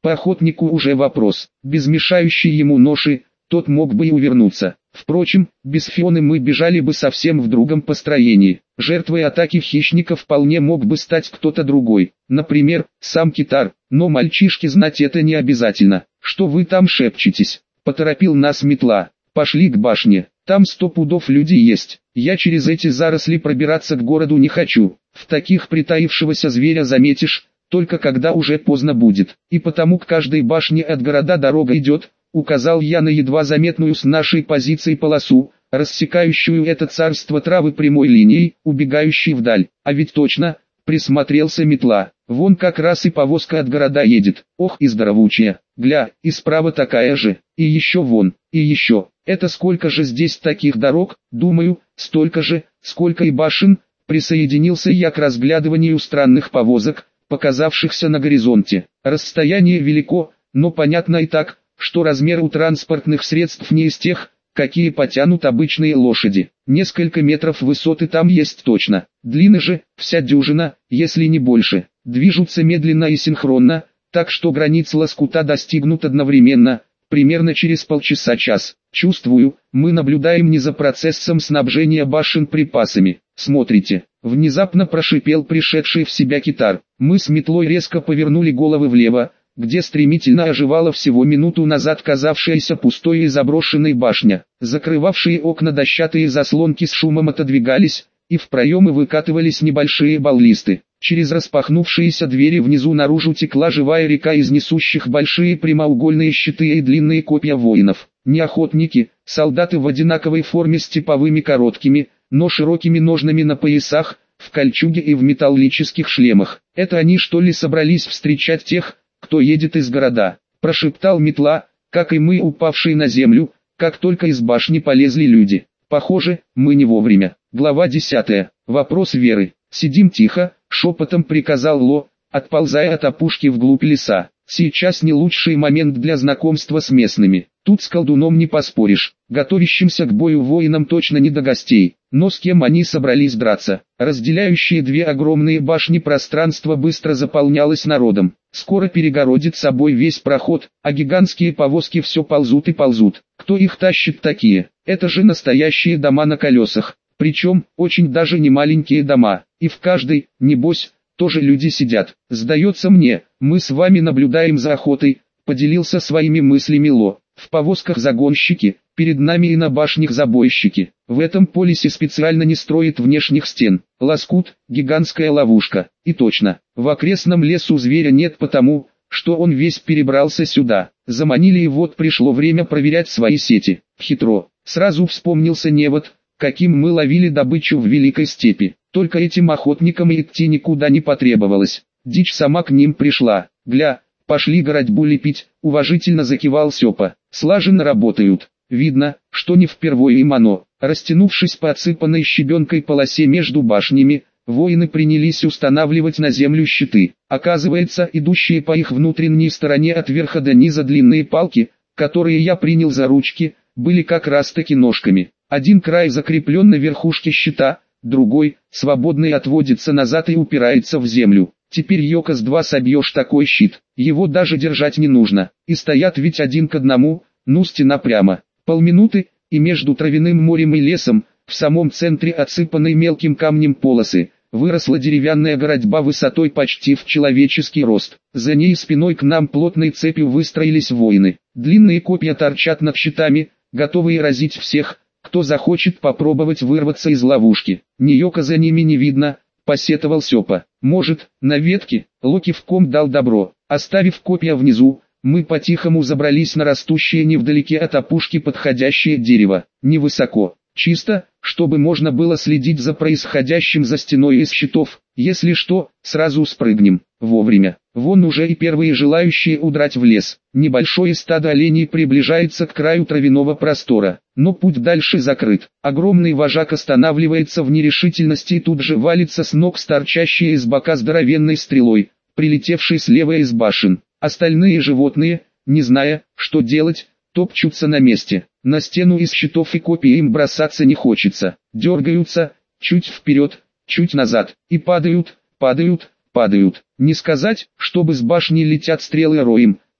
По охотнику уже вопрос, без мешающей ему ноши, тот мог бы и увернуться. Впрочем, без Фионы мы бежали бы совсем в другом построении. Жертвой атаки хищника вполне мог бы стать кто-то другой, например, сам Китар, но мальчишке знать это не обязательно. «Что вы там шепчетесь?» – поторопил нас Метла. «Пошли к башне, там 100 пудов люди есть. Я через эти заросли пробираться к городу не хочу. В таких притаившегося зверя заметишь, только когда уже поздно будет. И потому к каждой башне от города дорога идет», — указал я на едва заметную с нашей позиции полосу, рассекающую это царство травы прямой линией, убегающей вдаль. А ведь точно, присмотрелся Метла. Вон как раз и повозка от города едет. Ох и здоровучая. Гля, и справа такая же. И еще вон, и еще. Это сколько же здесь таких дорог? Думаю, столько же, сколько и башен. Присоединился я к разглядыванию странных повозок, показавшихся на горизонте. Расстояние велико, но понятно и так, что размер у транспортных средств не из тех, какие потянут обычные лошади. Несколько метров высоты там есть точно. Длины же, вся дюжина, если не больше. Движутся медленно и синхронно, так что границ лоскута достигнут одновременно, примерно через полчаса-час. Чувствую, мы наблюдаем не за процессом снабжения башен припасами. Смотрите, внезапно прошипел пришедший в себя Китар. Мы с Метлой резко повернули головы влево, где стремительно оживала всего минуту назад казавшаяся пустой и заброшенной башня. Закрывавшие окна дощатые заслонки с шумом отодвигались, и в проемы выкатывались небольшие баллисты. Через распахнувшиеся двери внизу наружу текла живая река из несущих большие прямоугольные щиты и длинные копья воинов. Не охотники, солдаты в одинаковой форме с типовыми короткими, но широкими ножнами на поясах, в кольчуге и в металлических шлемах. «Это они что ли собрались встречать тех, кто едет из города?» – прошептал Метла, как и мы, упавшие на землю, как только из башни полезли люди. «Похоже, мы не вовремя». Глава 10. Вопрос веры. «Сидим тихо», — шепотом приказал Ло, отползая от опушки вглубь леса. «Сейчас не лучший момент для знакомства с местными. Тут с колдуном не поспоришь. Готовящимся к бою воинам точно не до гостей. Но с кем они собрались драться?» Разделяющие две огромные башни пространство быстро заполнялось народом. Скоро перегородит собой весь проход, а гигантские повозки все ползут и ползут. Кто их тащит такие? Это же настоящие дома на колесах. Причем, очень даже не маленькие дома, и в каждой, небось, тоже люди сидят. «Сдается мне, мы с вами наблюдаем за охотой», — поделился своими мыслями Ло. «В повозках загонщики, перед нами и на башнях забойщики. В этом полисе специально не строят внешних стен. Лоскут, гигантская ловушка. И точно, в окрестном лесу зверя нет потому, что он весь перебрался сюда. Заманили и вот пришло время проверять свои сети. Хитро. Сразу вспомнился невод, каким мы ловили добычу в Великой Степи. Только этим охотникам и идти никуда не потребовалось. Дичь сама к ним пришла. Гля, пошли городьбу лепить», — уважительно закивал Сёпа. «Слаженно работают. Видно, что не впервые им оно». Растянувшись по отсыпанной щебенкой полосе между башнями, воины принялись устанавливать на землю щиты. Оказывается, идущие по их внутренней стороне от верха до низа длинные палки, которые я принял за ручки, были как раз таки ножками. Один край закреплен на верхушке щита, другой, свободный, отводится назад и упирается в землю. Теперь Йока с два собьешь такой щит, его даже держать не нужно. И стоят ведь один к одному, ну стена прямо. Полминуты, и между травяным морем и лесом, в самом центре отсыпанной мелким камнем полосы, выросла деревянная городьба высотой почти в человеческий рост. За ней спиной к нам плотной цепью выстроились воины. Длинные копья торчат над щитами, готовые разить всех, кто захочет попробовать вырваться из ловушки. Ниёка за ними не видно, посетовал Сёпа. «Может, на ветке?» Ло кивком дал добро. Оставив копья внизу, мы по-тихому забрались на растущее невдалеке от опушки подходящее дерево. Невысоко, чисто, чтобы можно было следить за происходящим за стеной из щитов. Если что, сразу спрыгнем. Вовремя. Вон уже и первые желающие удрать в лес. Небольшое стадо оленей приближается к краю травяного простора, но путь дальше закрыт. Огромный вожак останавливается в нерешительности и тут же валится с ног с торчащей из бока здоровенной стрелой, прилетевшей слева из башен. Остальные животные, не зная, что делать, топчутся на месте. На стену из щитов и копий им бросаться не хочется. Дергаются, чуть вперед, чуть назад, и падают, падают, падают. Не сказать, чтобы с башни летят стрелы роем,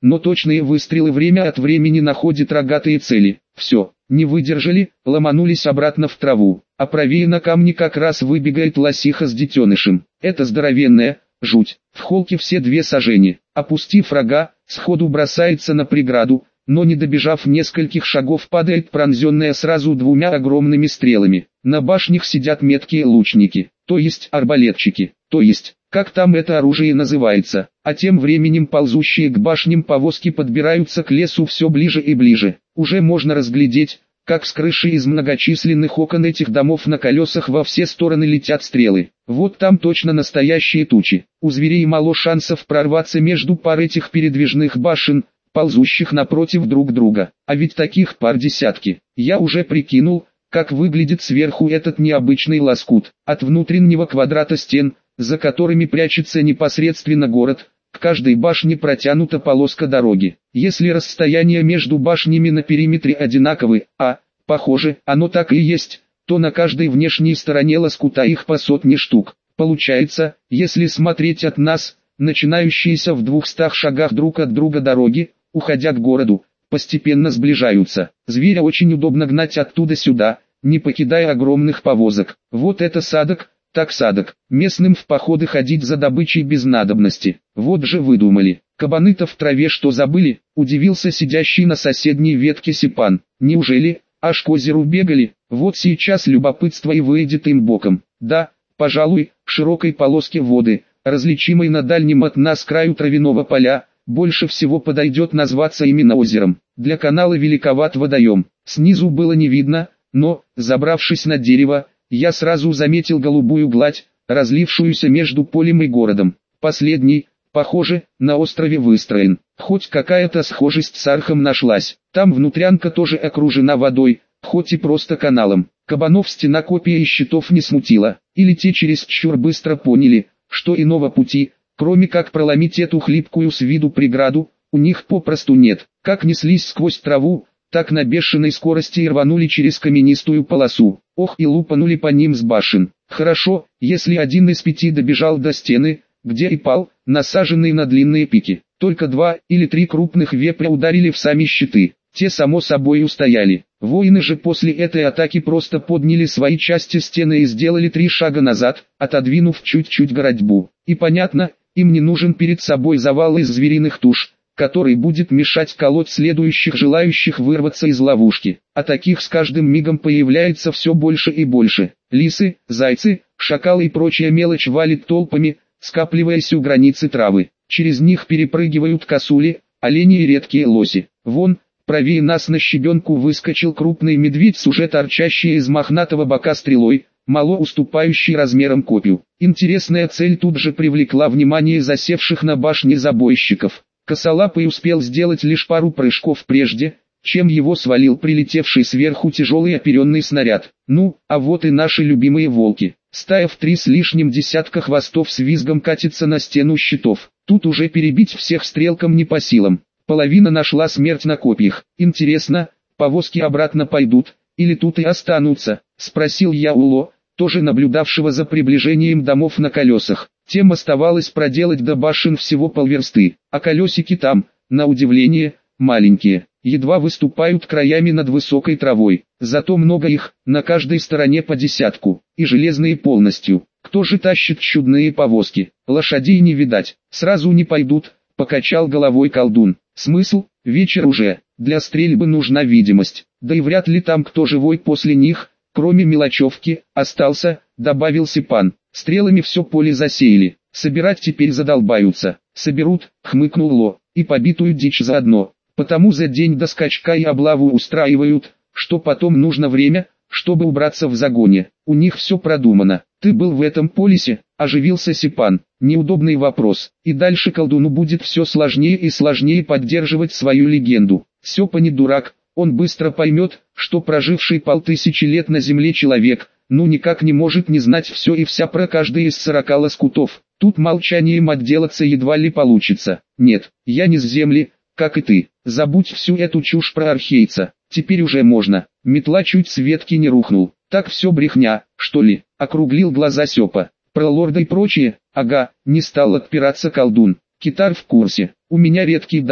но точные выстрелы время от времени находят рогатые цели. Все, не выдержали, ломанулись обратно в траву, а правее на камне как раз выбегает лосиха с детенышем. Это здоровенная, жуть, в холке все 2 сажени. Опустив рога, сходу бросается на преграду, но не добежав нескольких шагов падает пронзенная сразу 2 огромными стрелами. На башнях сидят меткие лучники, то есть арбалетчики, то есть, как там это оружие называется, а тем временем ползущие к башням повозки подбираются к лесу все ближе и ближе. Уже можно разглядеть, как с крыши из многочисленных окон этих домов на колесах во все стороны летят стрелы. Вот там точно настоящие тучи. У зверей мало шансов прорваться между пар этих передвижных башен, ползущих напротив друг друга. А ведь таких пар десятки. Я уже прикинул, как выглядит сверху этот необычный лоскут. От внутреннего квадрата стен, за которыми прячется непосредственно город, к каждой башне протянута полоска дороги. Если расстояние между башнями на периметре одинаковы, похоже, оно так и есть, то на каждой внешней стороне лоскута их по 100 штук. Получается, если смотреть от нас, начинающиеся в 200 шагах друг от друга дороги, уходя к городу, постепенно сближаются. Зверя очень удобно гнать оттуда сюда, не покидая огромных повозок. Вот это садок, так садок. Местным в походы ходить за добычей без надобности. Вот же выдумали. Кабаны-то в траве что забыли? Удивился сидящий на соседней ветке Сипан. Неужели, аж к озеру бегали? Вот сейчас любопытство и выйдет им боком. Да, пожалуй, широкой полоске воды, различимой на дальнем от нас краю травяного поля, больше всего подойдет назваться именно озером. Для канала великоват водоем. Снизу было не видно, но, забравшись на дерево, я сразу заметил голубую гладь, разлившуюся между полем и городом. Последний, похоже, на острове выстроен. Хоть какая-то схожесть с Архом нашлась. Там внутрянка тоже окружена водой, хоть и просто каналом. Кабанов стена копия и щитов не смутила. Или те чересчур быстро поняли, что иного пути, кроме как проломить эту хлипкую с виду преграду, у них попросту нет. Как неслись сквозь траву, так на бешеной скорости и рванули через каменистую полосу. Ох, и лупанули по ним с башен. Хорошо, если один из 5 добежал до стены, где и пал, насаженный на длинные пики. Только 2 или 3 крупных вепря ударили в сами щиты. Те само собой устояли. Воины же после этой атаки просто подняли свои части стены и сделали 3 шага назад, отодвинув чуть-чуть городьбу. И понятно, им не нужен перед собой завал из звериных туш, который будет мешать колоть следующих желающих вырваться из ловушки. А таких с каждым мигом появляется все больше и больше. Лисы, зайцы, шакалы и прочая мелочь валит толпами, скапливаясь у границы травы. Через них перепрыгивают косули, олени и редкие лоси. Вон, правее нас на щебенку выскочил крупный медведь с уже торчащей из мохнатого бока стрелой, мало уступающий размером копью. Интересная цель тут же привлекла внимание засевших на башне забойщиков. Косолапый успел сделать лишь пару прыжков прежде, чем его свалил прилетевший сверху тяжелый оперенный снаряд. Ну, а вот и наши любимые волки. Стая в 3 с лишним десятка хвостов с визгом катится на стену щитов. Тут уже перебить всех стрелкам не по силам. Половина нашла смерть на копьях. Интересно, повозки обратно пойдут, или тут и останутся? Спросил я у Ло, тоже наблюдавшего за приближением домов на колесах. Тем оставалось проделать до башен всего полверсты, а колесики там, на удивление, маленькие, едва выступают краями над высокой травой. Зато много их, на каждой стороне по десятку, и железные полностью. Кто же тащит чудные повозки? Лошадей не видать, сразу не пойдут, покачал головой колдун. Смысл? Вечер уже, для стрельбы нужна видимость, да и вряд ли там кто живой после них, кроме мелочевки, остался, добавил Сипан. Стрелами все поле засеяли, собирать теперь задолбаются. Соберут, хмыкнул Ло, и побитую дичь заодно. Потому за день до скачка и облаву устраивают, что потом нужно время, чтобы убраться в загоне. У них все продумано. Ты был в этом полисе? Оживился Сипан. Неудобный вопрос. И дальше колдуну будет все сложнее и сложнее поддерживать свою легенду. Сёпа не дурак, он быстро поймет, что проживший 5000 лет на земле человек, ну никак не может не знать все и вся про каждый из 40 лоскутов. Тут молчанием отделаться едва ли получится. Нет, я не с земли, как и ты. Забудь всю эту чушь про архейца. Теперь уже можно. Метла чуть с ветки не рухнул. Так все брехня, что ли? Округлил глаза Сёпа. Про лорда и прочее, ага, не стал отпираться колдун. Китар в курсе. У меня редкий дар,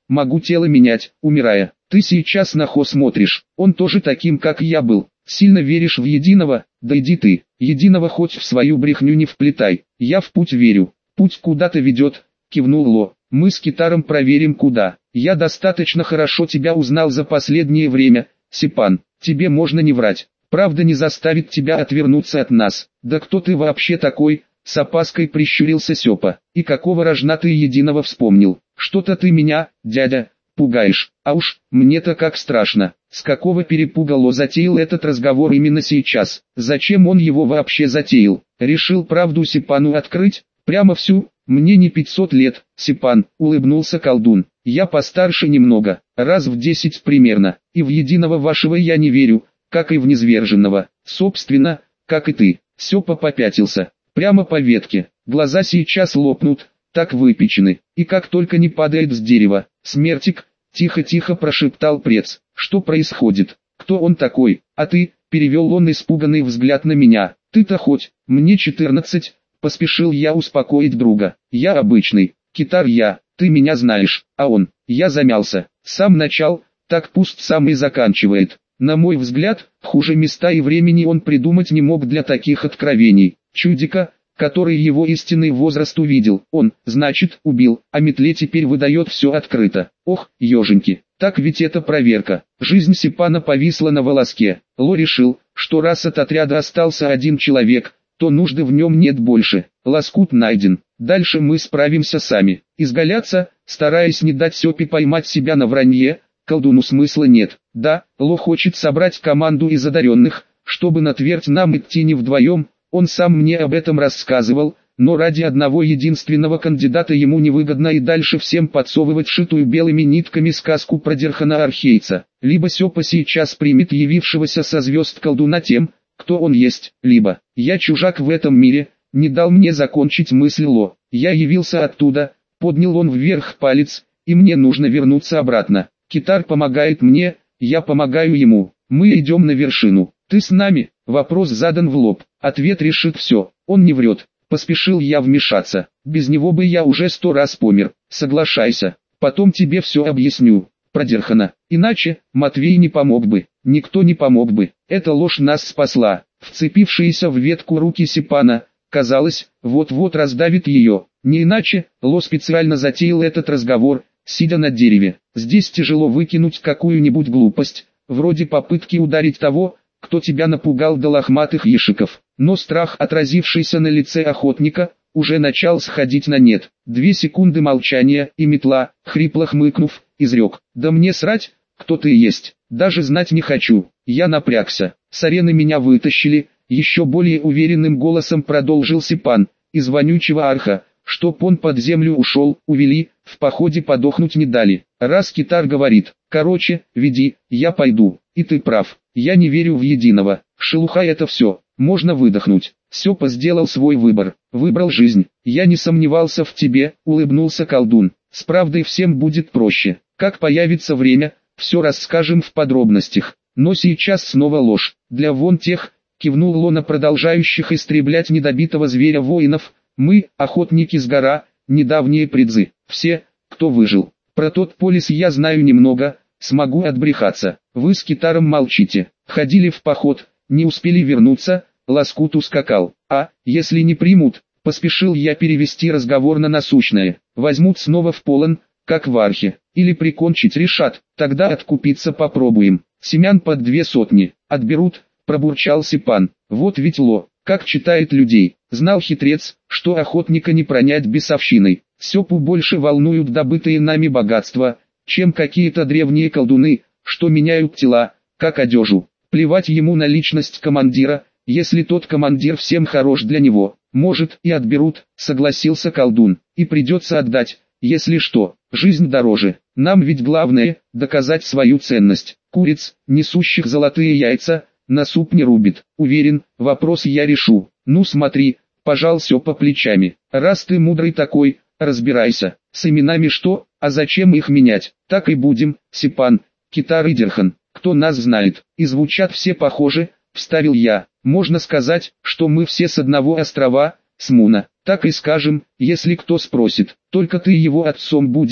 могу тело менять, умирая. Ты сейчас на Хо смотришь, он тоже таким, как я был. Сильно веришь в единого, да иди ты, единого хоть в свою брехню не вплетай. Я в путь верю, путь куда-то ведет, кивнул Ло. Мы с Китаром проверим куда. Я достаточно хорошо тебя узнал за последнее время, Сипан, тебе можно не врать. Правда не заставит тебя отвернуться от нас. Да кто ты вообще такой? С опаской прищурился Сёпа. И какого рожна ты единого вспомнил? Что-то ты меня, дядя, пугаешь. А уж, мне-то как страшно. С какого перепуга Ло затеял этот разговор именно сейчас? Зачем он его вообще затеял? Решил правду Сипану открыть? Прямо всю? Мне не 500 лет, Сипан, улыбнулся колдун. Я постарше немного, раз в 10 примерно. И в единого вашего я не верю, как и в низверженного. Собственно, как и ты. Сёпа попятился. Прямо по ветке. Глаза сейчас лопнут, так выпечены. И как только не падает с дерева. Смертик, тихо-тихо прошептал прец. Что происходит? Кто он такой? А ты, перевел он испуганный взгляд на меня. Ты-то хоть, мне 14, поспешил я успокоить друга. Я обычный, Китар я, ты меня знаешь, а он, я замялся. Сам начал, так пусть сам и заканчивает. На мой взгляд, хуже места и времени он придумать не мог для таких откровений. Чудика, который его истинный возраст увидел, он, значит, убил, а метле теперь выдает все открыто. Ох, еженьки, так ведь это проверка. Жизнь Сипана повисла на волоске. Ло решил, что раз от отряда остался один человек, то нужды в нем нет больше. Лоскут найден, дальше мы справимся сами. Изгаляться, стараясь не дать Сёпе поймать себя на вранье, колдуну смысла нет. Да, Ло хочет собрать команду из одаренных, чтобы на твердь нам идти не вдвоем. Он сам мне об этом рассказывал, но ради одного единственного кандидата ему невыгодно и дальше всем подсовывать шитую белыми нитками сказку про Дерхана Архейца. Либо Сёпа сейчас примет явившегося со звезд колдуна тем, кто он есть, либо я чужак в этом мире, не дал мне закончить мысль Ло. Я явился оттуда, поднял он вверх палец, и мне нужно вернуться обратно. Китар помогает мне, я помогаю ему, мы идем на вершину. Ты с нами? Вопрос задан в лоб, ответ решит все, он не врет. Поспешил я вмешаться, без него бы я уже 100 раз помер, соглашайся, потом тебе все объясню. Про Дерхана, иначе, Матвей не помог бы, никто не помог бы, эта ложь нас спасла. Вцепившиеся в ветку руки Сипана, казалось, вот-вот раздавит ее, не иначе, Ло специально затеял этот разговор, сидя на дереве. Здесь тяжело выкинуть какую-нибудь глупость, вроде попытки ударить того, кто тебя напугал до лохматых ешиков. Но страх, отразившийся на лице охотника, уже начал сходить на нет. 2 секунды молчания, и метла, хрипло хмыкнув, изрек: «Да мне срать, кто ты есть, даже знать не хочу». Я напрягся. С арены меня вытащили, еще более уверенным голосом продолжил Сипан, из вонючего арха, чтоб он под землю ушел, увели, в походе подохнуть не дали. Раз Китар говорит, короче, веди, я пойду, и ты прав, я не верю в единого, шелуха это все, можно выдохнуть. Сёпа сделал свой выбор, выбрал жизнь, я не сомневался в тебе, улыбнулся колдун, с правдой всем будет проще, как появится время, все расскажем в подробностях, но сейчас снова ложь, для вон тех, кивнул Лона продолжающих истреблять недобитого зверя воинов, мы, охотники с гора, недавние предзы, все, кто выжил. Про тот полис я знаю немного, смогу отбрехаться. Вы с Китаром молчите, ходили в поход, не успели вернуться, Лоскут ускакал. А, если не примут, поспешил я перевести разговор на насущное, возьмут снова в полон, как в архе, или прикончить решат, тогда откупиться попробуем. Семян под 200, отберут, пробурчал Сипан. Вот ведь Ло, как читает людей, знал хитрец, что охотника не пронять бесовщиной. Сёпу больше волнуют добытые нами богатства, чем какие-то древние колдуны, что меняют тела, как одежу. Плевать ему на личность командира, если тот командир всем хорош для него. Может и отберут, согласился колдун, и придется отдать, если что, жизнь дороже. Нам ведь главное, доказать свою ценность. Куриц, несущих золотые яйца, на суп не рубит. Уверен, вопрос я решу. Ну смотри, пожал Сёпа плечами. Раз ты мудрый такой, разбирайся. С именами что, а зачем их менять? Так и будем, Сипан, Китар и Дерхан. Кто нас знает, и звучат все похоже, вставил я. Можно сказать, что мы все с одного острова, с Муна. Так и скажем, если кто спросит. Только ты его отцом будешь,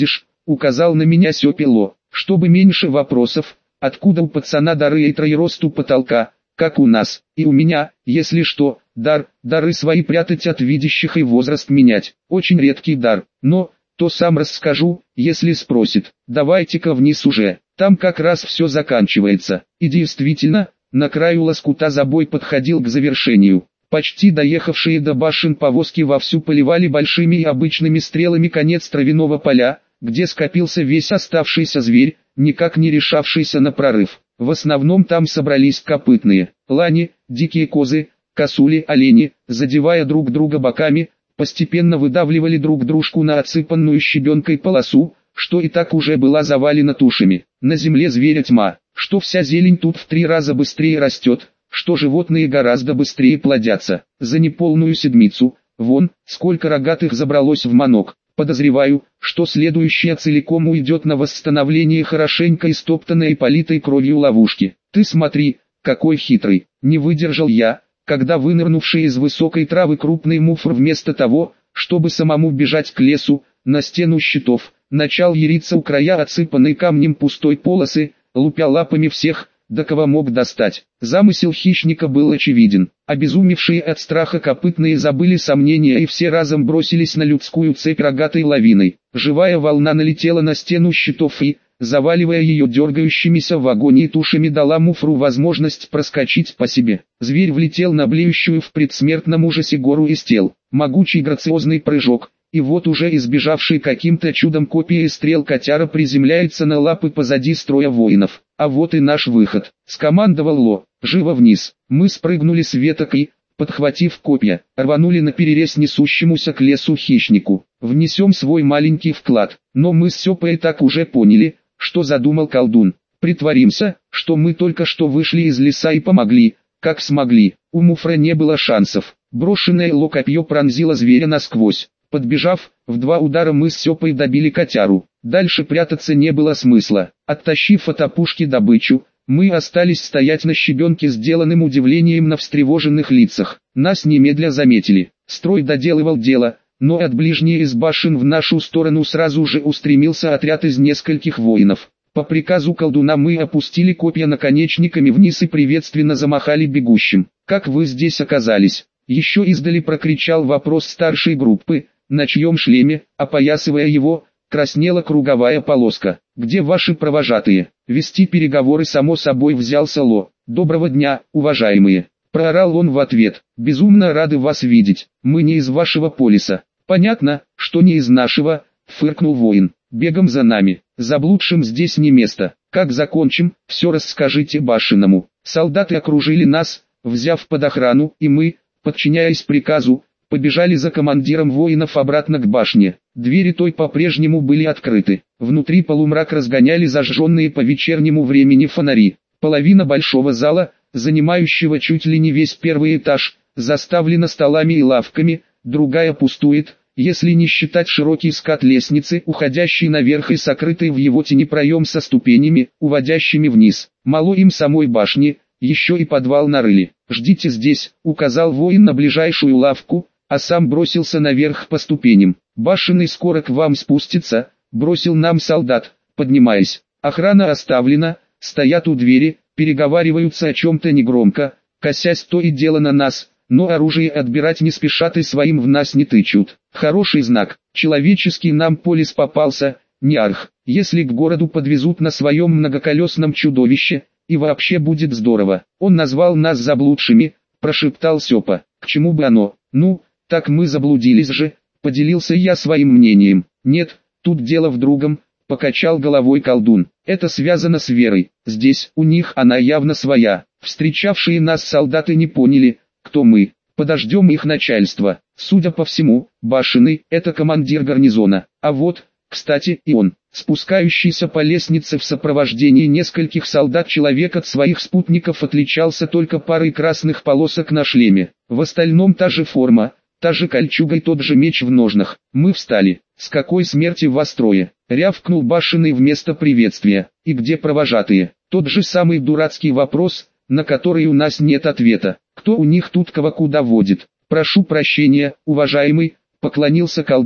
указал на меня Сёпело, чтобы меньше вопросов, откуда у пацана дары и троеросту потолка, как у нас, и у меня, если что, дары свои прятать от видящих и возраст менять, очень редкий дар, но, то сам расскажу, если спросит, давайте-ка вниз уже, там как раз все заканчивается, и действительно, на краю лоскута забой подходил к завершению. Почти доехавшие до башен повозки вовсю поливали большими и обычными стрелами конец травяного поля, где скопился весь оставшийся зверь, никак не решавшийся на прорыв. В основном там собрались копытные, лани, дикие козы, косули, олени, задевая друг друга боками, постепенно выдавливали друг дружку на отсыпанную щебенкой полосу, что и так уже была завалена тушами. На земле зверя тьма, что вся зелень тут в 3 раза быстрее растет, что животные гораздо быстрее плодятся. За неполную седмицу, вон, сколько рогатых забралось в манок. Подозреваю, что следующая целиком уйдет на восстановление хорошенько истоптанной и политой кровью ловушки. Ты смотри, какой хитрый, не выдержал я, когда вынырнувший из высокой травы крупный муфр вместо того, чтобы самому бежать к лесу, на стену щитов, начал яриться у края отсыпанной камнем пустой полосы, лупя лапами всех, до кого мог достать. Замысел хищника был очевиден. Обезумевшие от страха копытные забыли сомнения и все разом бросились на людскую цепь рогатой лавиной. Живая волна налетела на стену щитов и, заваливая ее дергающимися в агонии тушами, дала муфру возможность проскочить по себе. Зверь влетел на блеющую в предсмертном ужасе гору из тел. Могучий грациозный прыжок. И вот уже избежавший каким-то чудом копья и стрел котяра приземляется на лапы позади строя воинов. А вот и наш выход. Скомандовал Ло, живо вниз. Мы спрыгнули с веток и, подхватив копья, рванули наперерез несущемуся к лесу хищнику. Внесем свой маленький вклад. Но мы с Сёпой так уже поняли, что задумал колдун. Притворимся, что мы только что вышли из леса и помогли, как смогли. У муфра не было шансов. Брошенное Ло копье пронзило зверя насквозь. Подбежав, в 2 удара мы с Сёпой добили котяру. Дальше прятаться не было смысла. Оттащив от опушки добычу, мы остались стоять на щебенке с сделанным удивлением на встревоженных лицах. Нас немедля заметили. Строй доделывал дело, но от ближней из башен в нашу сторону сразу же устремился отряд из нескольких воинов. По приказу колдуна мы опустили копья наконечниками вниз и приветственно замахали бегущим. «Как вы здесь оказались?» Еще издали прокричал вопрос старшей группы, на чьем шлеме, опоясывая его, краснела круговая полоска. «Где ваши провожатые?» Вести переговоры само собой взялся Ло. «Доброго дня, уважаемые!» Проорал он в ответ. «Безумно рады вас видеть. Мы не из вашего полиса». «Понятно, что не из нашего», фыркнул воин. «Бегом за нами. Заблудшим здесь не место. Как закончим, все расскажите башенному». Солдаты окружили нас, взяв под охрану, и мы, подчиняясь приказу, побежали за командиром воинов обратно к башне. Двери той по-прежнему были открыты. Внутри полумрак разгоняли зажженные по вечернему времени фонари. Половина большого зала, занимающего чуть ли не весь первый этаж, заставлена столами и лавками, другая пустует, если не считать широкий скат лестницы, уходящий наверх и сокрытый в его тени проем со ступенями, уводящими вниз. Мало им самой башни, еще и подвал нарыли. «Ждите здесь», — указал воин на ближайшую лавку, а сам бросился наверх по ступеням. «Башенный скоро к вам спустится», — бросил нам солдат, поднимаясь. «Охрана оставлена, стоят у двери, переговариваются о чем-то негромко, косясь то и дело на нас, но оружие отбирать не спешат и своим в нас не тычут. Хороший знак, человеческий нам полис попался, не арх. Если к городу подвезут на своем многоколесном чудовище, и вообще будет здорово». «Он назвал нас заблудшими», — прошептал Сёпа. «К чему бы оно? Ну, так мы заблудились же», — поделился я своим мнением. «Нет, тут дело в другом», — покачал головой колдун. «Это связано с верой. Здесь, у них она явно своя. Встречавшие нас солдаты не поняли, кто мы. Подождем их начальство. Судя по всему, башенный — это командир гарнизона. А вот, кстати, и он». Спускающийся по лестнице в сопровождении нескольких солдат человек от своих спутников отличался только парой красных полосок на шлеме. В остальном та же форма, та же кольчуга и тот же меч в ножнах. Мы встали. «С какой смерти вас трое?» — рявкнул башенный вместо приветствия. «И где провожатые?» Тот же самый дурацкий вопрос, на который у нас нет ответа. Кто у них тут кого куда водит? «Прошу прощения, уважаемый», — поклонился колдун.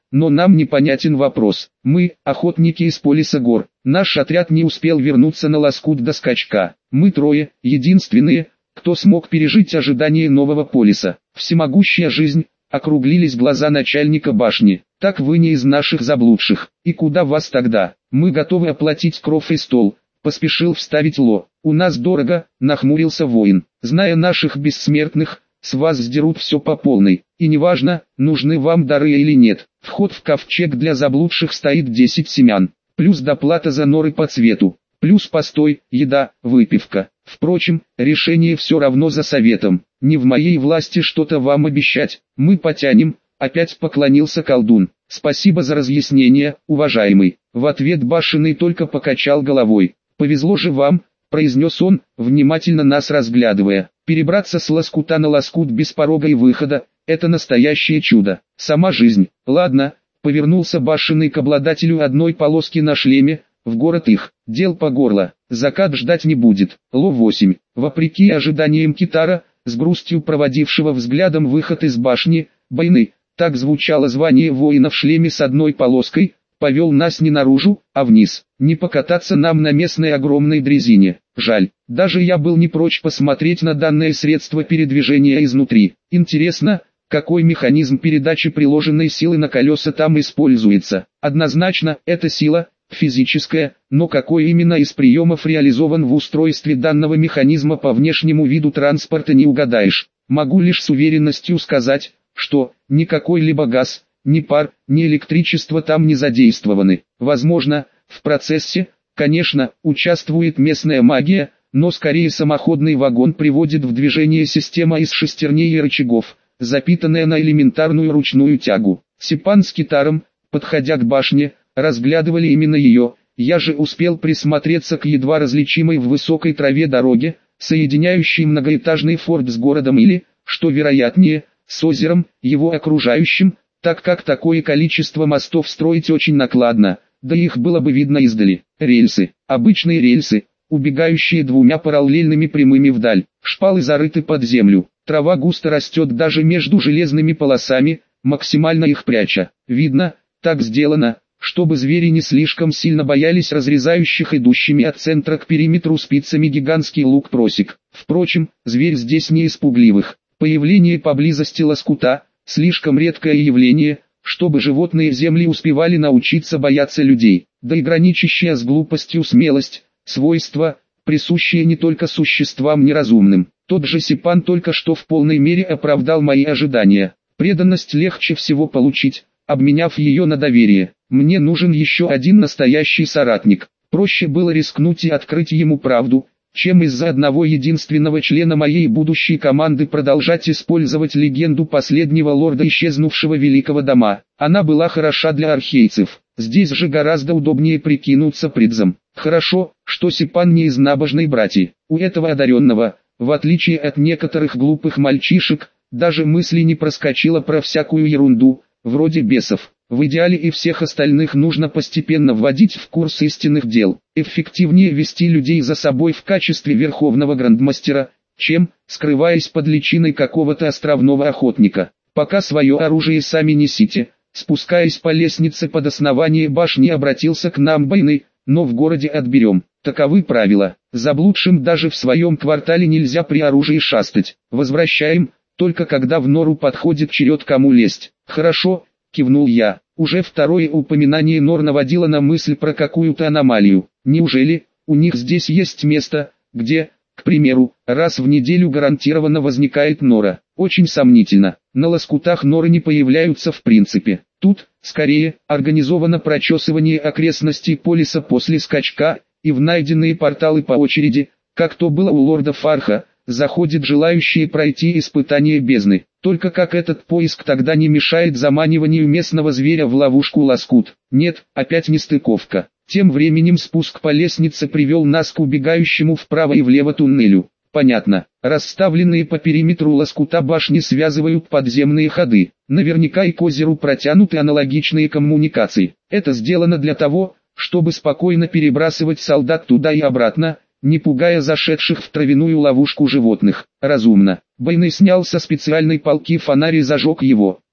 но нам непонятен вопрос. Мы, охотники из полиса гор. Наш отряд не успел вернуться на Лоскут до скачка. Мы трое, единственные, кто смог пережить ожидание нового полиса. Всемогущая жизнь, округлились глаза начальника башни. Так вы не из наших заблудших. И куда вас тогда? Мы готовы оплатить кров и стол. Поспешил вставить Ло. У нас дорого, нахмурился воин. Зная наших бессмертных, с вас сдерут все по полной. И неважно, нужны вам дары или нет. Вход в ковчег для заблудших стоит 10 семян. Плюс доплата за норы по цвету. Плюс постой, еда, выпивка. Впрочем, решение все равно за советом. Не в моей власти что-то вам обещать. Мы потянем. Опять поклонился колдун. Спасибо за разъяснение, уважаемый. В ответ башенный только покачал головой. Повезло же вам, произнес он, внимательно нас разглядывая. Перебраться с Лоскута на Лоскут без порога и выхода – это настоящее чудо. Сама жизнь. Ладно, повернулся башенный к обладателю одной полоски на шлеме, в город их. Дел по горло. Закат ждать не будет. Ло-8. Вопреки ожиданиям Китара, с грустью проводившего взглядом выход из башни, Байны, так звучало звание воина в шлеме с одной полоской, повел нас не наружу, а вниз. Не покататься нам на местной огромной дрезине. Жаль, даже я был не прочь посмотреть на данное средство передвижения изнутри. Интересно, какой механизм передачи приложенной силы на колеса там используется. Однозначно, это сила, физическая, но какой именно из приемов реализован в устройстве данного механизма по внешнему виду транспорта не угадаешь. Могу лишь с уверенностью сказать, что ни какой-либо газ, ни пар, ни электричество там не задействованы. Возможно, в процессе, конечно, участвует местная магия, но скорее самоходный вагон приводит в движение система из шестерней и рычагов, запитанная на элементарную ручную тягу. Сипан с Китаром, подходя к башне, разглядывали именно ее. Я же успел присмотреться к едва различимой в высокой траве дороге, соединяющей многоэтажный форт с городом или, что вероятнее, с озером, его окружающим, так как такое количество мостов строить очень накладно, да их было бы видно издали. Рельсы, обычные рельсы, убегающие двумя параллельными прямыми вдаль, шпалы зарыты под землю, трава густо растет даже между железными полосами, максимально их пряча. Видно, так сделано, чтобы звери не слишком сильно боялись разрезающих идущими от центра к периметру спицами гигантский лук-просек. Впрочем, зверь здесь не из пугливых. Появление поблизости Лоскута – слишком редкое явление, чтобы животные земли успевали научиться бояться людей. Да и граничащая с глупостью смелость – свойство, присущее не только существам неразумным. Тот же Сипан только что в полной мере оправдал мои ожидания. Преданность легче всего получить, обменяв ее на доверие. Мне нужен еще один настоящий соратник. Проще было рискнуть и открыть ему правду, чем из-за одного единственного члена моей будущей команды продолжать использовать легенду последнего лорда исчезнувшего великого дома. Она была хороша для архейцев. Здесь же гораздо удобнее прикинуться придзом. Хорошо, что Сипан не из набожной братьи. У этого одаренного, в отличие от некоторых глупых мальчишек, даже мысли не проскочило про всякую ерунду, вроде бесов. В идеале и всех остальных нужно постепенно вводить в курс истинных дел. Эффективнее вести людей за собой в качестве верховного грандмастера, чем, скрываясь под личиной какого-то островного охотника. Пока свое оружие сами несите. Спускаясь по лестнице под основание башни, обратился к нам Байны, но в городе отберем. Таковы правила. Заблудшим даже в своем квартале нельзя при оружии шастать. Возвращаем, только когда в нору подходит черед кому лезть. Хорошо, кивнул я. Уже второе упоминание нор наводило на мысль про какую-то аномалию. Неужели, у них здесь есть место, где, к примеру, раз в неделю гарантированно возникает нора? Очень сомнительно. На Лоскутах норы не появляются в принципе. Тут, скорее, организовано прочесывание окрестностей полиса после скачка, и в найденные порталы по очереди, как то было у лорда Фарха, заходят желающие пройти испытание бездны. Только как этот поиск тогда не мешает заманиванию местного зверя в ловушку Лоскут? Нет, опять нестыковка. Тем временем спуск по лестнице привел нас к убегающему вправо и влево туннелю. Понятно, расставленные по периметру Лоскута башни связывают подземные ходы. Наверняка и к озеру протянуты аналогичные коммуникации. Это сделано для того, чтобы спокойно перебрасывать солдат туда и обратно, не пугая зашедших в травяную ловушку животных. Разумно. Байны снял со специальной палки фонарь и зажег его.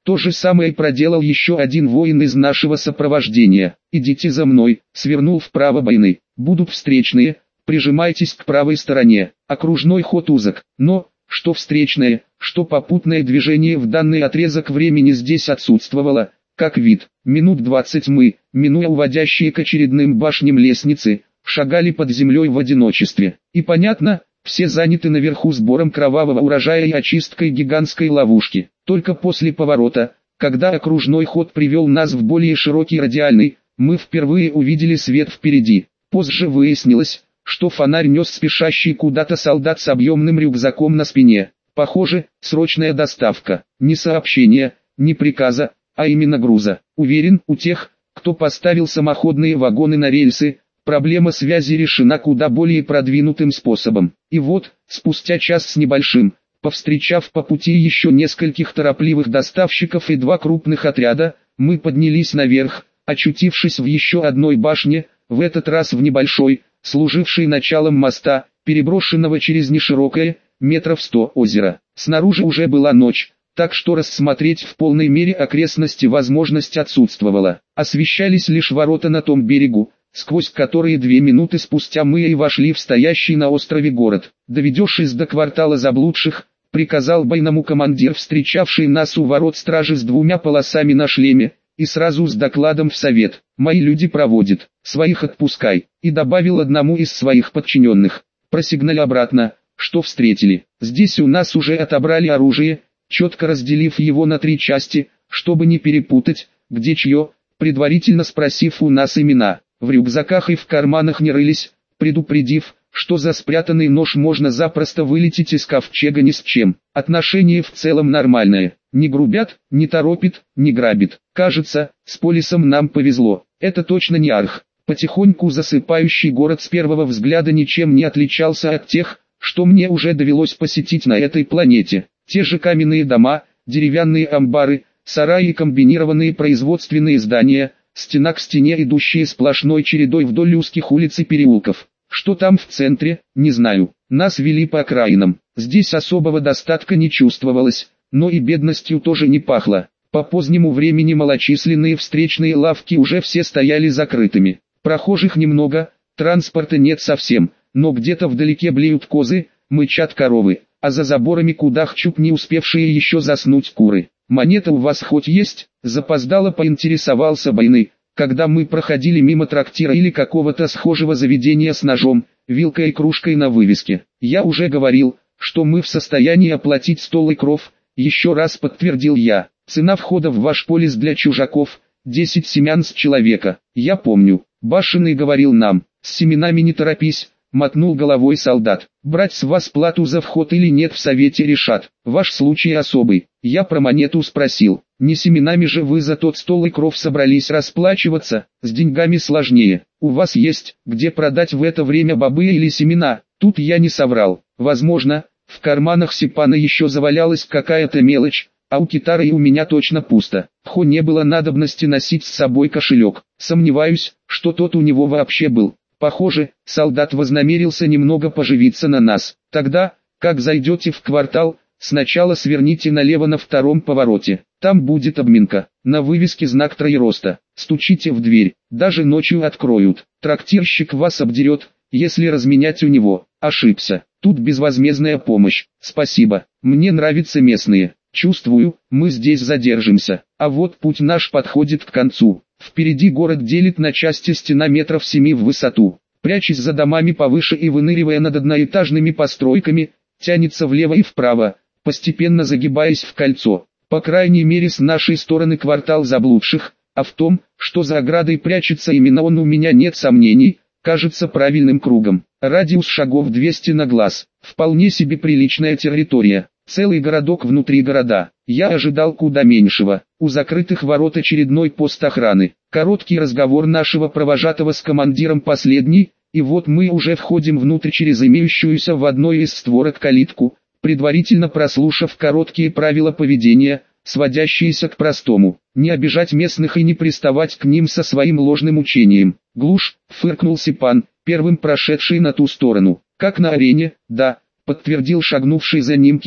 То же самое проделал еще один воин из нашего сопровождения. «Идите за мной», свернул вправо Байны. «Будут встречные, прижимайтесь к правой стороне. Окружной ход узок, но, что встречное, что попутное движение в данный отрезок времени здесь отсутствовало, как вид. Минут 20 мы, минуя уводящие к очередным башням лестницы, шагали под землей в одиночестве. И понятно, все заняты наверху сбором кровавого урожая и очисткой гигантской ловушки. Только после поворота, когда окружной ход привел нас в более широкий радиальный, мы впервые увидели свет впереди. Позже выяснилось, что фонарь нес спешащий куда-то солдат с объемным рюкзаком на спине. Похоже, срочная доставка. Не сообщение, не приказа, а именно груза. Уверен, у тех, кто поставил самоходные вагоны на рельсы, проблема связи решена куда более продвинутым способом. И вот, спустя час с небольшим, повстречав по пути еще нескольких торопливых доставщиков и 2 крупных отряда, мы поднялись наверх, очутившись в еще одной башне, в этот раз в небольшой, служившей началом моста, переброшенного через неширокое, метров 100 озеро. Снаружи уже была ночь, так что рассмотреть в полной мере окрестности возможность отсутствовала. Освещались лишь ворота на том берегу, сквозь которые 2 минуты спустя мы и вошли в стоящий на острове город. «Доведешись до квартала заблудших», приказал Байному командир, встречавший нас у ворот стражи с 2 полосами на шлеме, и сразу с докладом в совет. «Мои люди проводят, своих отпускай», и добавил одному из своих подчиненных: «Просигнали обратно, что встретили. Здесь у нас уже отобрали оружие», четко разделив его на 3 части, чтобы не перепутать, где чье, предварительно спросив у нас имена. В рюкзаках и в карманах не рылись, предупредив, что за спрятанный нож можно запросто вылететь из ковчега ни с чем. Отношение в целом нормальное. Не грубят, не торопит, не грабит. Кажется, с Полисом нам повезло. Это точно не Арх. Потихоньку засыпающий город с первого взгляда ничем не отличался от тех, что мне уже довелось посетить на этой планете. Те же каменные дома, деревянные амбары, сараи и комбинированные производственные здания, стена к стене, идущие сплошной чередой вдоль узких улиц и переулков. Что там в центре, не знаю. Нас вели по окраинам. Здесь особого достатка не чувствовалось, но и бедностью тоже не пахло. По позднему времени малочисленные встречные лавки уже все стояли закрытыми. Прохожих немного, транспорта нет совсем, но где-то вдалеке блеют козы, мычат коровы, а за заборами кудахчут не успевшие еще заснуть куры. «Монета у вас хоть есть?» — запоздало поинтересовался Байны, когда мы проходили мимо трактира или какого-то схожего заведения с ножом, вилкой и кружкой на вывеске. «Я уже говорил, что мы в состоянии оплатить стол и кров», — еще раз подтвердил я. «Цена входа в ваш полис для чужаков — 10 семян с человека». «Я помню, Башенный говорил нам, с семенами не торопись», — мотнул головой солдат. «Брать с вас плату за вход или нет в совете решат. Ваш случай особый». Я про монету спросил. «Не семенами же вы за тот стол и кров собрались расплачиваться? С деньгами сложнее. У вас есть, где продать в это время бобы или семена?» Тут я не соврал. Возможно, в карманах Сипана еще завалялась какая-то мелочь, а у Китара и у меня точно пусто. Хо не было надобности носить с собой кошелек. Сомневаюсь, что тот у него вообще был. Похоже, солдат вознамерился немного поживиться на нас. «Тогда, как зайдете в квартал, сначала сверните налево на 2-м повороте. Там будет обминка. На вывеске знак троероста. Стучите в дверь. Даже ночью откроют. Трактирщик вас обдерет, если разменять у него». Ошибся. Тут безвозмездная помощь. «Спасибо. Мне нравятся местные. Чувствую, мы здесь задержимся. А вот путь наш подходит к концу. Впереди город делит на части стена метров 7 в высоту. Прячась за домами повыше и выныривая над одноэтажными постройками, тянется влево и вправо, постепенно загибаясь в кольцо. По крайней мере с нашей стороны квартал заблудших, а в том, что за оградой прячется именно он, у меня нет сомнений, кажется правильным кругом. Радиус шагов 200 на глаз. Вполне себе приличная территория. Целый городок внутри города. Я ожидал куда меньшего. У закрытых ворот очередной пост охраны. Короткий разговор нашего провожатого с командиром последний, и вот мы уже входим внутрь через имеющуюся в одной из створок калитку, предварительно прослушав короткие правила поведения, сводящиеся к простому: не обижать местных и не приставать к ним со своим ложным учением. «Глушь», — фыркнул Сипан, первым прошедший на ту сторону. «Как на арене, да», — подтвердил шагнувший за ним Китар.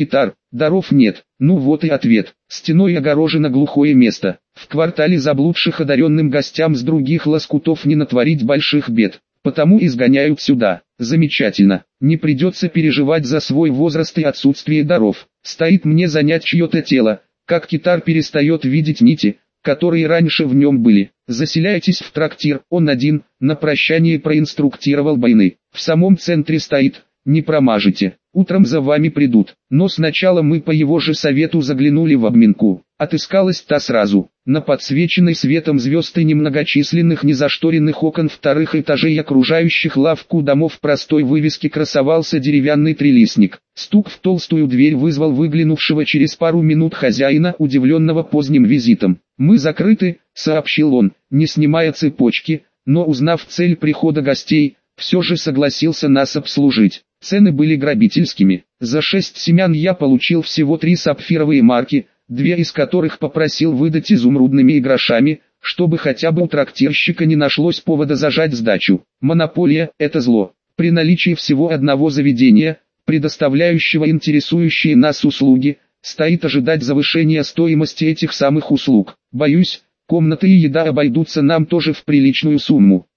Даров нет. Ну вот и ответ. Стеной огорожено глухое место. В квартале заблудших одаренным гостям с других лоскутов не натворить больших бед. Потому изгоняют сюда. Замечательно. Не придется переживать за свой возраст и отсутствие даров. Стоит мне занять чье-то тело, как китар перестает видеть нити, которые раньше в нем были. Заселяйтесь в трактир, он один, на прощание проинструктировал Байны. В самом центре стоит, не промажете. Утром за вами придут. Но сначала мы по его же совету заглянули в обминку. Отыскалась та сразу. На подсвеченной светом звезд и немногочисленных незашторенных окон вторых этажей окружающих лавку домов простой вывески красовался деревянный трилистник. Стук в толстую дверь вызвал выглянувшего через пару минут хозяина, удивленного поздним визитом. «Мы закрыты», — сообщил он, не снимая цепочки, но узнав цель прихода гостей, все же согласился нас обслужить. Цены были грабительскими. За 6 семян я получил всего 3 сапфировые марки, 2 из которых попросил выдать изумрудными и грошами, чтобы хотя бы у трактирщика не нашлось повода зажать сдачу. Монополия – это зло. При наличии всего одного заведения, предоставляющего интересующие нас услуги, стоит ожидать завышения стоимости этих самых услуг. Боюсь, комната и еда обойдутся нам тоже в приличную сумму.